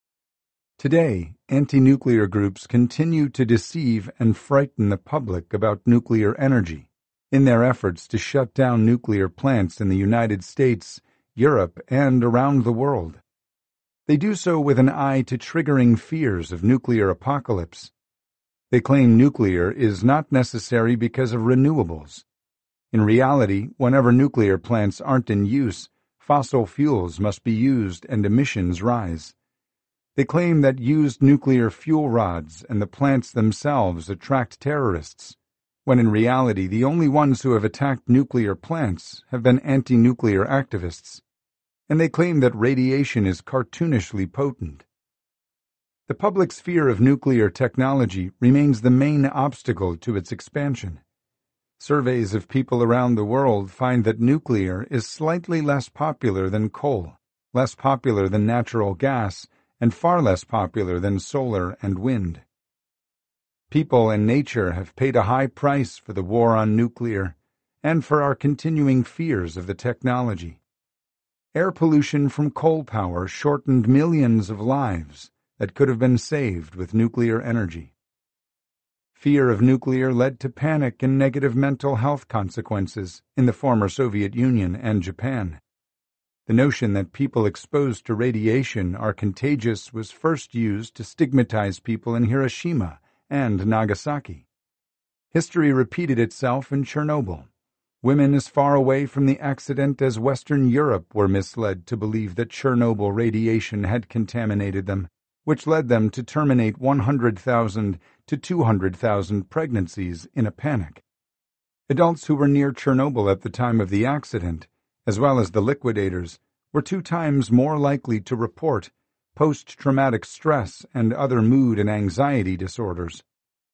Today, anti-nuclear groups continue to deceive and frighten the public about nuclear energy in their efforts to shut down nuclear plants in the United States, Europe, and around the world. They do so with an eye to triggering fears of nuclear apocalypse. They claim nuclear is not necessary because of renewables. In reality, whenever nuclear plants aren't in use, fossil fuels must be used and emissions rise. They claim that used nuclear fuel rods and the plants themselves attract terrorists, when in reality the only ones who have attacked nuclear plants have been anti-nuclear activists. And they claim that radiation is cartoonishly potent. The public's fear of nuclear technology remains the main obstacle to its expansion. Surveys of people around the world find that nuclear is slightly less popular than coal, less popular than natural gas, and far less popular than solar and wind. People and nature have paid a high price for the war on nuclear and for our continuing fears of the technology. Air pollution from coal power shortened millions of lives that could have been saved with nuclear energy. Fear of nuclear led to panic and negative mental health consequences in the former Soviet Union and Japan. The notion that people exposed to radiation are contagious was first used to stigmatize people in Hiroshima and Nagasaki. History repeated itself in Chernobyl. Women as far away from the accident as Western Europe were misled to believe that Chernobyl radiation had contaminated them, which led them to terminate one hundred thousand to two hundred thousand pregnancies in a panic. Adults who were near Chernobyl at the time of the accident, as well as the liquidators, were two times more likely to report post-traumatic stress and other mood and anxiety disorders.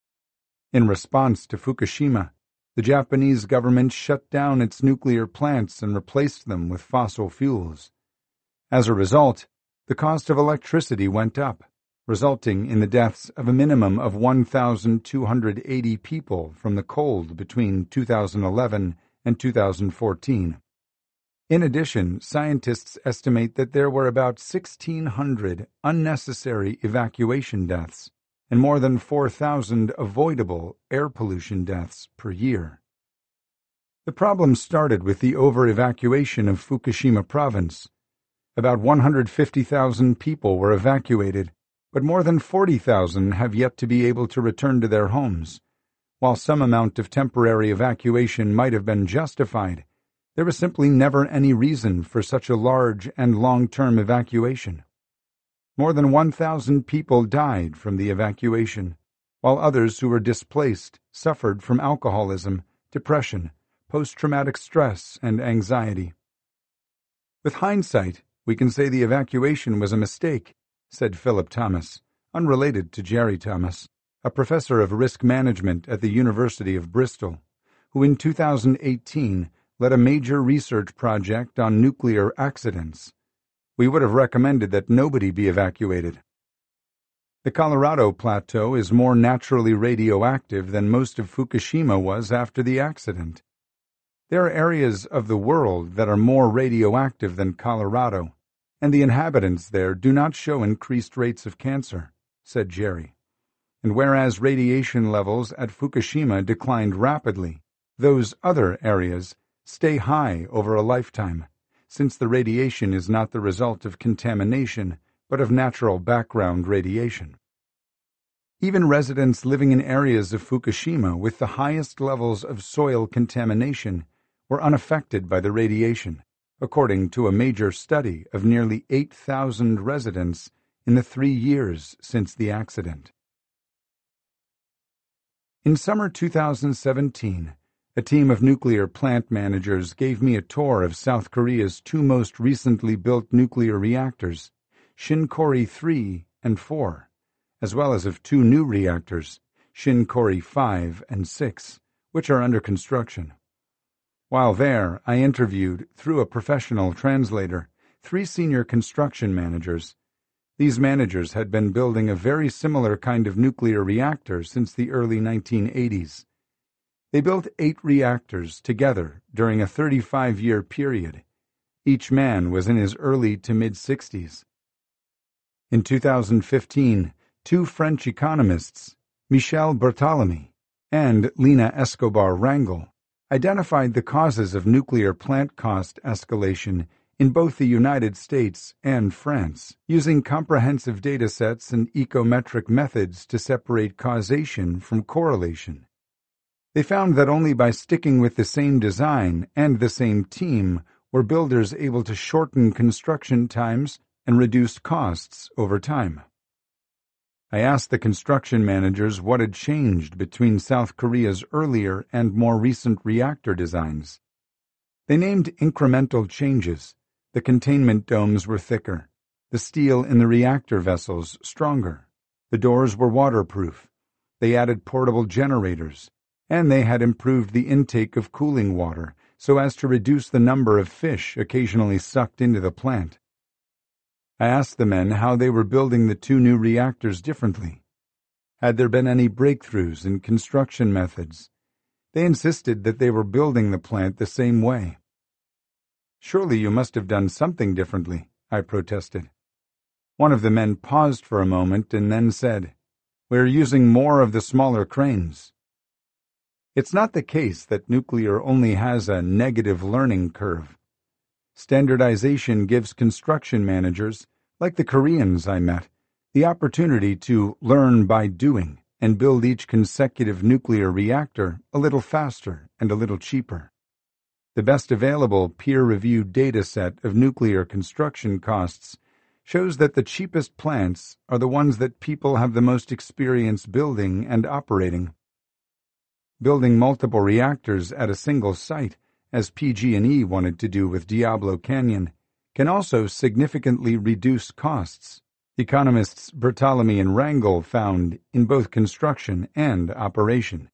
In response to Fukushima, the Japanese government shut down its nuclear plants and replaced them with fossil fuels. As a result, the cost of electricity went up, resulting in the deaths of a minimum of one thousand two hundred eighty people from the cold between two thousand eleven and two thousand fourteen. In addition, scientists estimate that there were about sixteen hundred unnecessary evacuation deaths and more than four thousand avoidable air pollution deaths per year. The problem started with the over-evacuation of Fukushima province. About one hundred fifty thousand people were evacuated, but more than forty thousand have yet to be able to return to their homes. While some amount of temporary evacuation might have been justified, there was simply never any reason for such a large and long-term evacuation. More than one thousand people died from the evacuation, while others who were displaced suffered from alcoholism, depression, post-traumatic stress, and anxiety. With hindsight, we can say the evacuation was a mistake, said Philip Thomas, unrelated to Jerry Thomas, a professor of risk management at the University of Bristol, who in two thousand eighteen led a major research project on nuclear accidents. We would have recommended that nobody be evacuated. The Colorado Plateau is more naturally radioactive than most of Fukushima was after the accident. There are areas of the world that are more radioactive than Colorado, and the inhabitants there do not show increased rates of cancer, said Jerry. And whereas radiation levels at Fukushima declined rapidly, those other areas stay high over a lifetime, since the radiation is not the result of contamination, but of natural background radiation. Even residents living in areas of Fukushima with the highest levels of soil contamination were unaffected by the radiation, according to a major study of nearly eight thousand residents in the three years since the accident. In summer two thousand seventeen, a team of nuclear plant managers gave me a tour of South Korea's two most recently built nuclear reactors, Shinkory three and four, as well as of two new reactors, Shinkory five and six, which are under construction. While there, I interviewed, through a professional translator, three senior construction managers. These managers had been building a very similar kind of nuclear reactor since the early nineteen eighties. They built eight reactors together during a thirty-five-year period. Each man was in his early to mid-sixties. In two thousand fifteen, two French economists, Michel Barthélemy and Lina Escobar-Rangel, identified the causes of nuclear plant cost escalation in both the United States and France, using comprehensive datasets and ecometric methods to separate causation from correlation. They found that only by sticking with the same design and the same team were builders able to shorten construction times and reduce costs over time. I asked the construction managers what had changed between South Korea's earlier and more recent reactor designs. They named incremental changes. The containment domes were thicker, the steel in the reactor vessels stronger, the doors were waterproof, they added portable generators, and they had improved the intake of cooling water so as to reduce the number of fish occasionally sucked into the plant. I asked the men how they were building the two new reactors differently. Had there been any breakthroughs in construction methods? They insisted that they were building the plant the same way. "Surely you must have done something differently," I protested. One of the men paused for a moment and then said, "We're using more of the smaller cranes." It's not the case that nuclear only has a negative learning curve. Standardization gives construction managers, like the Koreans I met, the opportunity to learn by doing and build each consecutive nuclear reactor a little faster and a little cheaper. The best available peer-reviewed data set of nuclear construction costs shows that the cheapest plants are the ones that people have the most experience building and operating. Building multiple reactors at a single site, as P G and E wanted to do with Diablo Canyon, can also significantly reduce costs, economists Barthélemy and Rangel found in both construction and operation.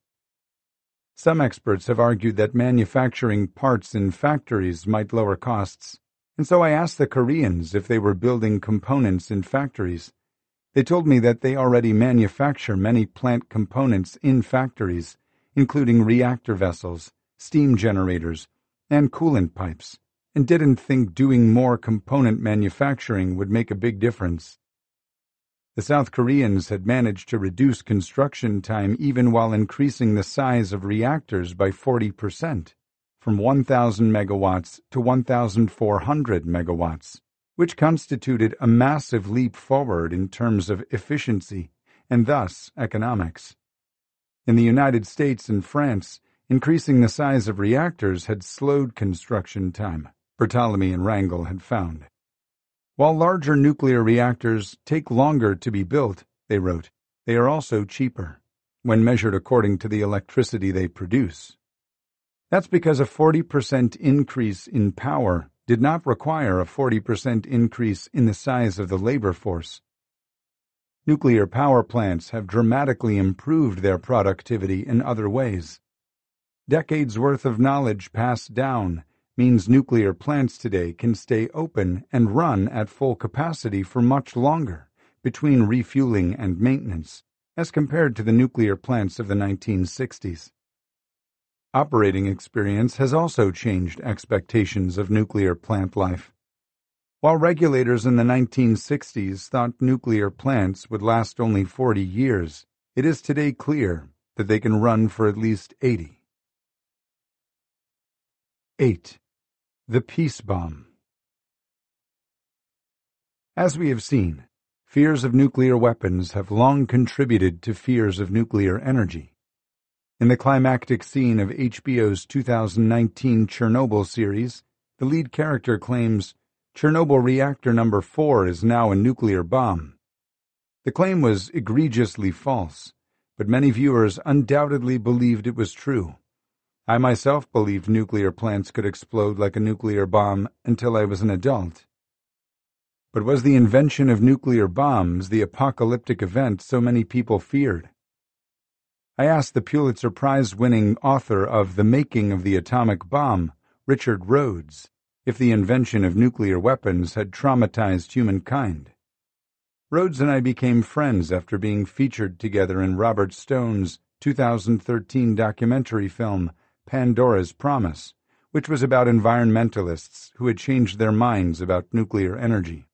Some experts have argued that manufacturing parts in factories might lower costs, and so I asked the Koreans if they were building components in factories. They told me that they already manufacture many plant components in factories, including reactor vessels, steam generators, and coolant pipes, and didn't think doing more component manufacturing would make a big difference. The South Koreans had managed to reduce construction time even while increasing the size of reactors by forty percent, from one thousand megawatts to one thousand four hundred megawatts, which constituted a massive leap forward in terms of efficiency and thus economics. In the United States and France, increasing the size of reactors had slowed construction time, Barthélemy and Rangel had found. While larger nuclear reactors take longer to be built, they wrote, they are also cheaper, when measured according to the electricity they produce. That's because a forty percent increase in power did not require a forty percent increase in the size of the labor force. Nuclear power plants have dramatically improved their productivity in other ways. Decades' worth of knowledge passed down means nuclear plants today can stay open and run at full capacity for much longer between refueling and maintenance, as compared to the nuclear plants of the nineteen sixties. Operating experience has also changed expectations of nuclear plant life. While regulators in the nineteen sixties thought nuclear plants would last only forty years, it is today clear that they can run for at least eighty. eight. The Peace Bomb. As we have seen, fears of nuclear weapons have long contributed to fears of nuclear energy. In the climactic scene of H B O's two thousand nineteen Chernobyl series, the lead character claims, "Chernobyl reactor number four is now a nuclear bomb." The claim was egregiously false, but many viewers undoubtedly believed it was true. I myself believed nuclear plants could explode like a nuclear bomb until I was an adult. But was the invention of nuclear bombs the apocalyptic event so many people feared? I asked the Pulitzer Prize-winning author of The Making of the Atomic Bomb, Richard Rhodes, if the invention of nuclear weapons had traumatized humankind. Rhodes and I became friends after being featured together in Robert Stone's two thousand thirteen documentary film, Pandora's Promise, which was about environmentalists who had changed their minds about nuclear energy.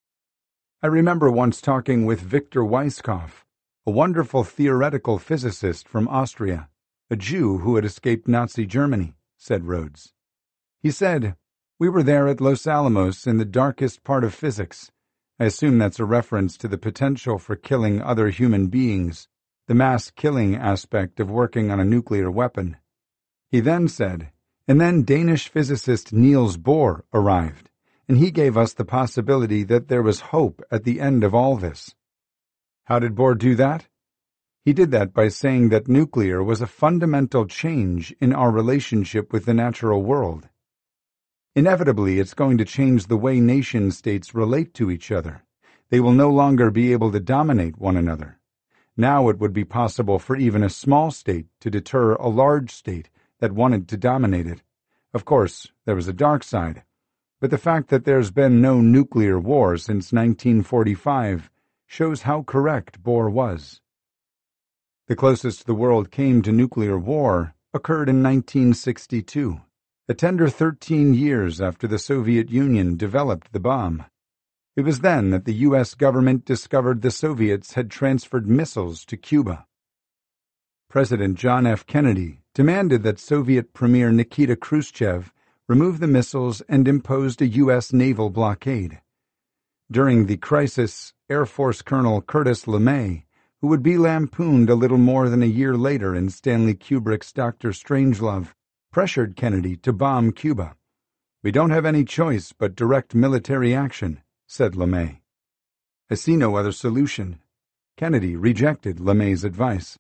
I remember once talking with Victor Weisskopf, a wonderful theoretical physicist from Austria, a Jew who had escaped Nazi Germany, said Rhodes. He said, "We were there at Los Alamos in the darkest part of physics. I assume that's a reference to the potential for killing other human beings, the mass killing aspect of working on a nuclear weapon." He then said, and then Danish physicist Niels Bohr arrived, and he gave us the possibility that there was hope at the end of all this. How did Bohr do that? He did that by saying that nuclear was a fundamental change in our relationship with the natural world. Inevitably, it's going to change the way nation-states relate to each other. They will no longer be able to dominate one another. Now it would be possible for even a small state to deter a large state that wanted to dominate it. Of course, there was a dark side, but the fact that there's been no nuclear war since nineteen forty-five shows how correct Bohr was. The closest the world came to nuclear war occurred in nineteen sixty-two, a tender thirteen years after the Soviet Union developed the bomb. It was then that the U S government discovered the Soviets had transferred missiles to Cuba. President John F. Kennedy demanded that Soviet Premier Nikita Khrushchev remove the missiles and imposed a U S naval blockade. During the crisis, Air Force Colonel Curtis LeMay, who would be lampooned a little more than a year later in Stanley Kubrick's Doctor Strangelove, pressured Kennedy to bomb Cuba. "We don't have any choice but direct military action," said LeMay. "I see no other solution." Kennedy rejected LeMay's advice.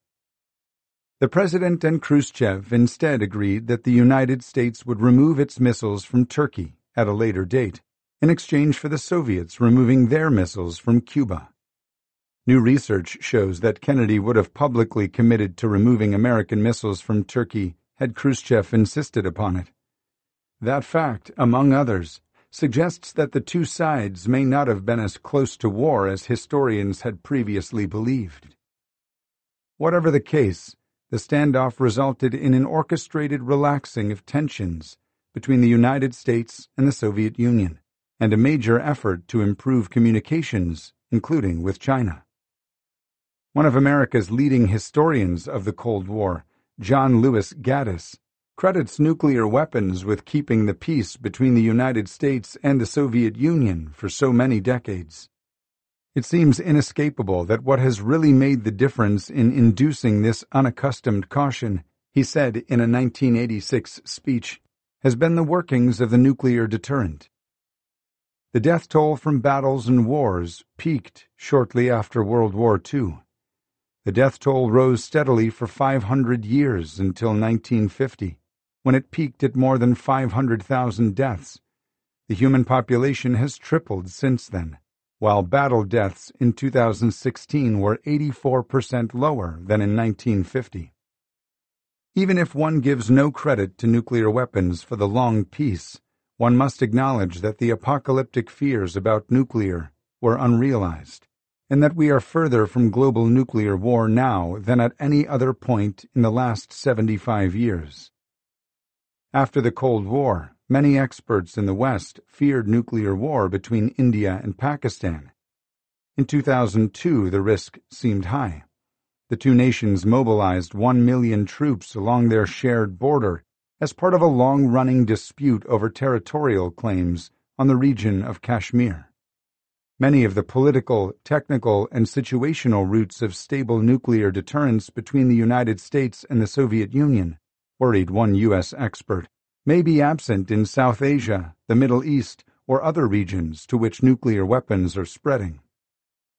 The President and Khrushchev instead agreed that the United States would remove its missiles from Turkey at a later date, in exchange for the Soviets removing their missiles from Cuba. New research shows that Kennedy would have publicly committed to removing American missiles from Turkey had Khrushchev insisted upon it. That fact, among others, suggests that the two sides may not have been as close to war as historians had previously believed. Whatever the case, the standoff resulted in an orchestrated relaxing of tensions between the United States and the Soviet Union, and a major effort to improve communications, including with China. One of America's leading historians of the Cold War, John Lewis Gaddis, credits nuclear weapons with keeping the peace between the United States and the Soviet Union for so many decades. It seems inescapable that what has really made the difference in inducing this unaccustomed caution, he said in a nineteen eighty-six speech, has been the workings of the nuclear deterrent. The death toll from battles and wars peaked shortly after World War Two. The death toll rose steadily for five hundred years until nineteen fifty, when it peaked at more than five hundred thousand deaths. The human population has tripled since then, while battle deaths in two thousand sixteen were eighty-four percent lower than in nineteen fifty. Even if one gives no credit to nuclear weapons for the long peace, one must acknowledge that the apocalyptic fears about nuclear were unrealized, and that we are further from global nuclear war now than at any other point in the last seventy-five years. After the Cold War, many experts in the West feared nuclear war between India and Pakistan. In two thousand two, the risk seemed high. The two nations mobilized one million troops along their shared border as part of a long-running dispute over territorial claims on the region of Kashmir. Many of the political, technical, and situational roots of stable nuclear deterrence between the United States and the Soviet Union, worried one U S expert, may be absent in South Asia, the Middle East, or other regions to which nuclear weapons are spreading.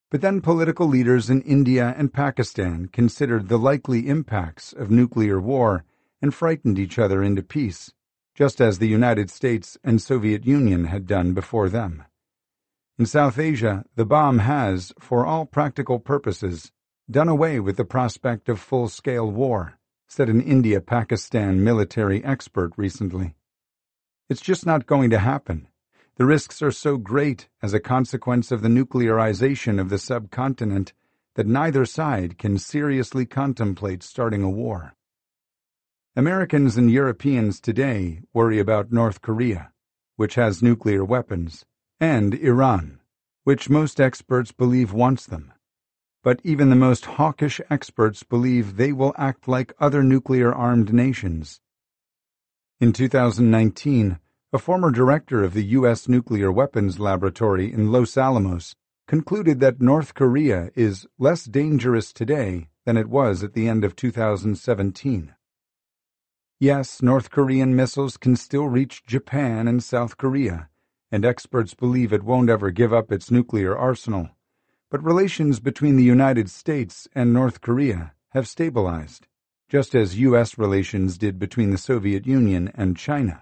But then political leaders in India and Pakistan considered the likely impacts of nuclear war and frightened each other into peace, just as the United States and Soviet Union had done before them. In South Asia, the bomb has, for all practical purposes, done away with the prospect of full-scale war, said an India-Pakistan military expert recently. It's just not going to happen. The risks are so great as a consequence of the nuclearization of the subcontinent that neither side can seriously contemplate starting a war. Americans and Europeans today worry about North Korea, which has nuclear weapons, and Iran, which most experts believe wants them. But even the most hawkish experts believe they will act like other nuclear-armed nations. In two thousand nineteen, a former director of the U S Nuclear Weapons Laboratory in Los Alamos concluded that North Korea is less dangerous today than it was at the end of two thousand seventeen. Yes, North Korean missiles can still reach Japan and South Korea, and experts believe it won't ever give up its nuclear arsenal. But relations between the United States and North Korea have stabilized, just as U S relations did between the Soviet Union and China.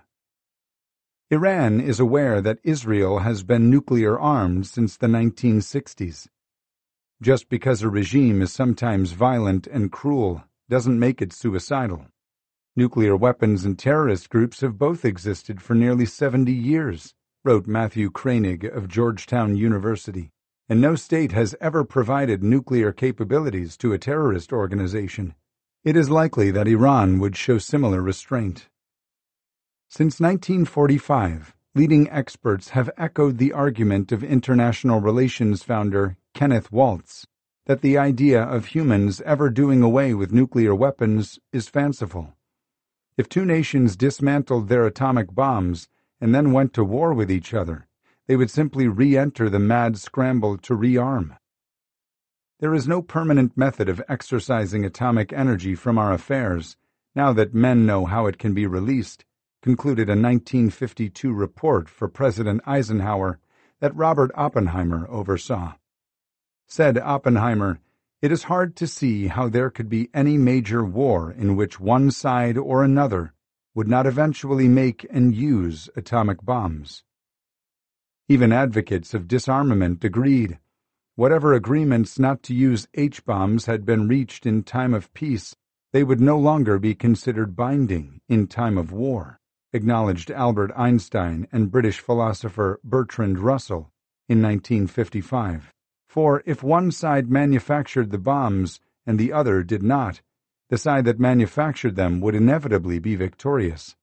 Iran is aware that Israel has been nuclear-armed since the nineteen sixties. Just because a regime is sometimes violent and cruel doesn't make it suicidal. Nuclear weapons and terrorist groups have both existed for nearly seventy years, wrote Matthew Kranig of Georgetown University, and no state has ever provided nuclear capabilities to a terrorist organization. It is likely that Iran would show similar restraint. Since nineteen forty-five, leading experts have echoed the argument of international relations founder Kenneth Waltz that the idea of humans ever doing away with nuclear weapons is fanciful. If two nations dismantled their atomic bombs and then went to war with each other, they would simply re-enter the mad scramble to rearm. There is no permanent method of exercising atomic energy from our affairs, now that men know how it can be released, concluded a nineteen fifty-two report for President Eisenhower that Robert Oppenheimer oversaw. Said Oppenheimer, "It is hard to see how there could be any major war in which one side or another would not eventually make and use atomic bombs." Even advocates of disarmament agreed. Whatever agreements not to use H-bombs had been reached in time of peace, they would no longer be considered binding in time of war, acknowledged Albert Einstein and British philosopher Bertrand Russell in nineteen fifty-five. For if one side manufactured the bombs and the other did not, the side that manufactured them would inevitably be victorious.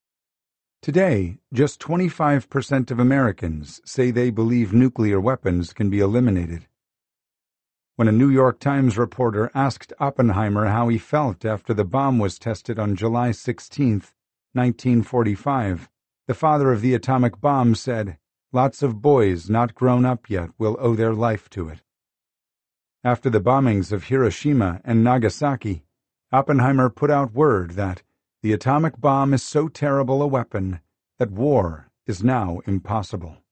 Today, just twenty-five percent of Americans say they believe nuclear weapons can be eliminated. When a New York Times reporter asked Oppenheimer how he felt after the bomb was tested on July sixteenth, nineteen forty-five, the father of the atomic bomb said, "Lots of boys not grown up yet will owe their life to it." After the bombings of Hiroshima and Nagasaki, Oppenheimer put out word that the atomic bomb is so terrible a weapon that war is now impossible.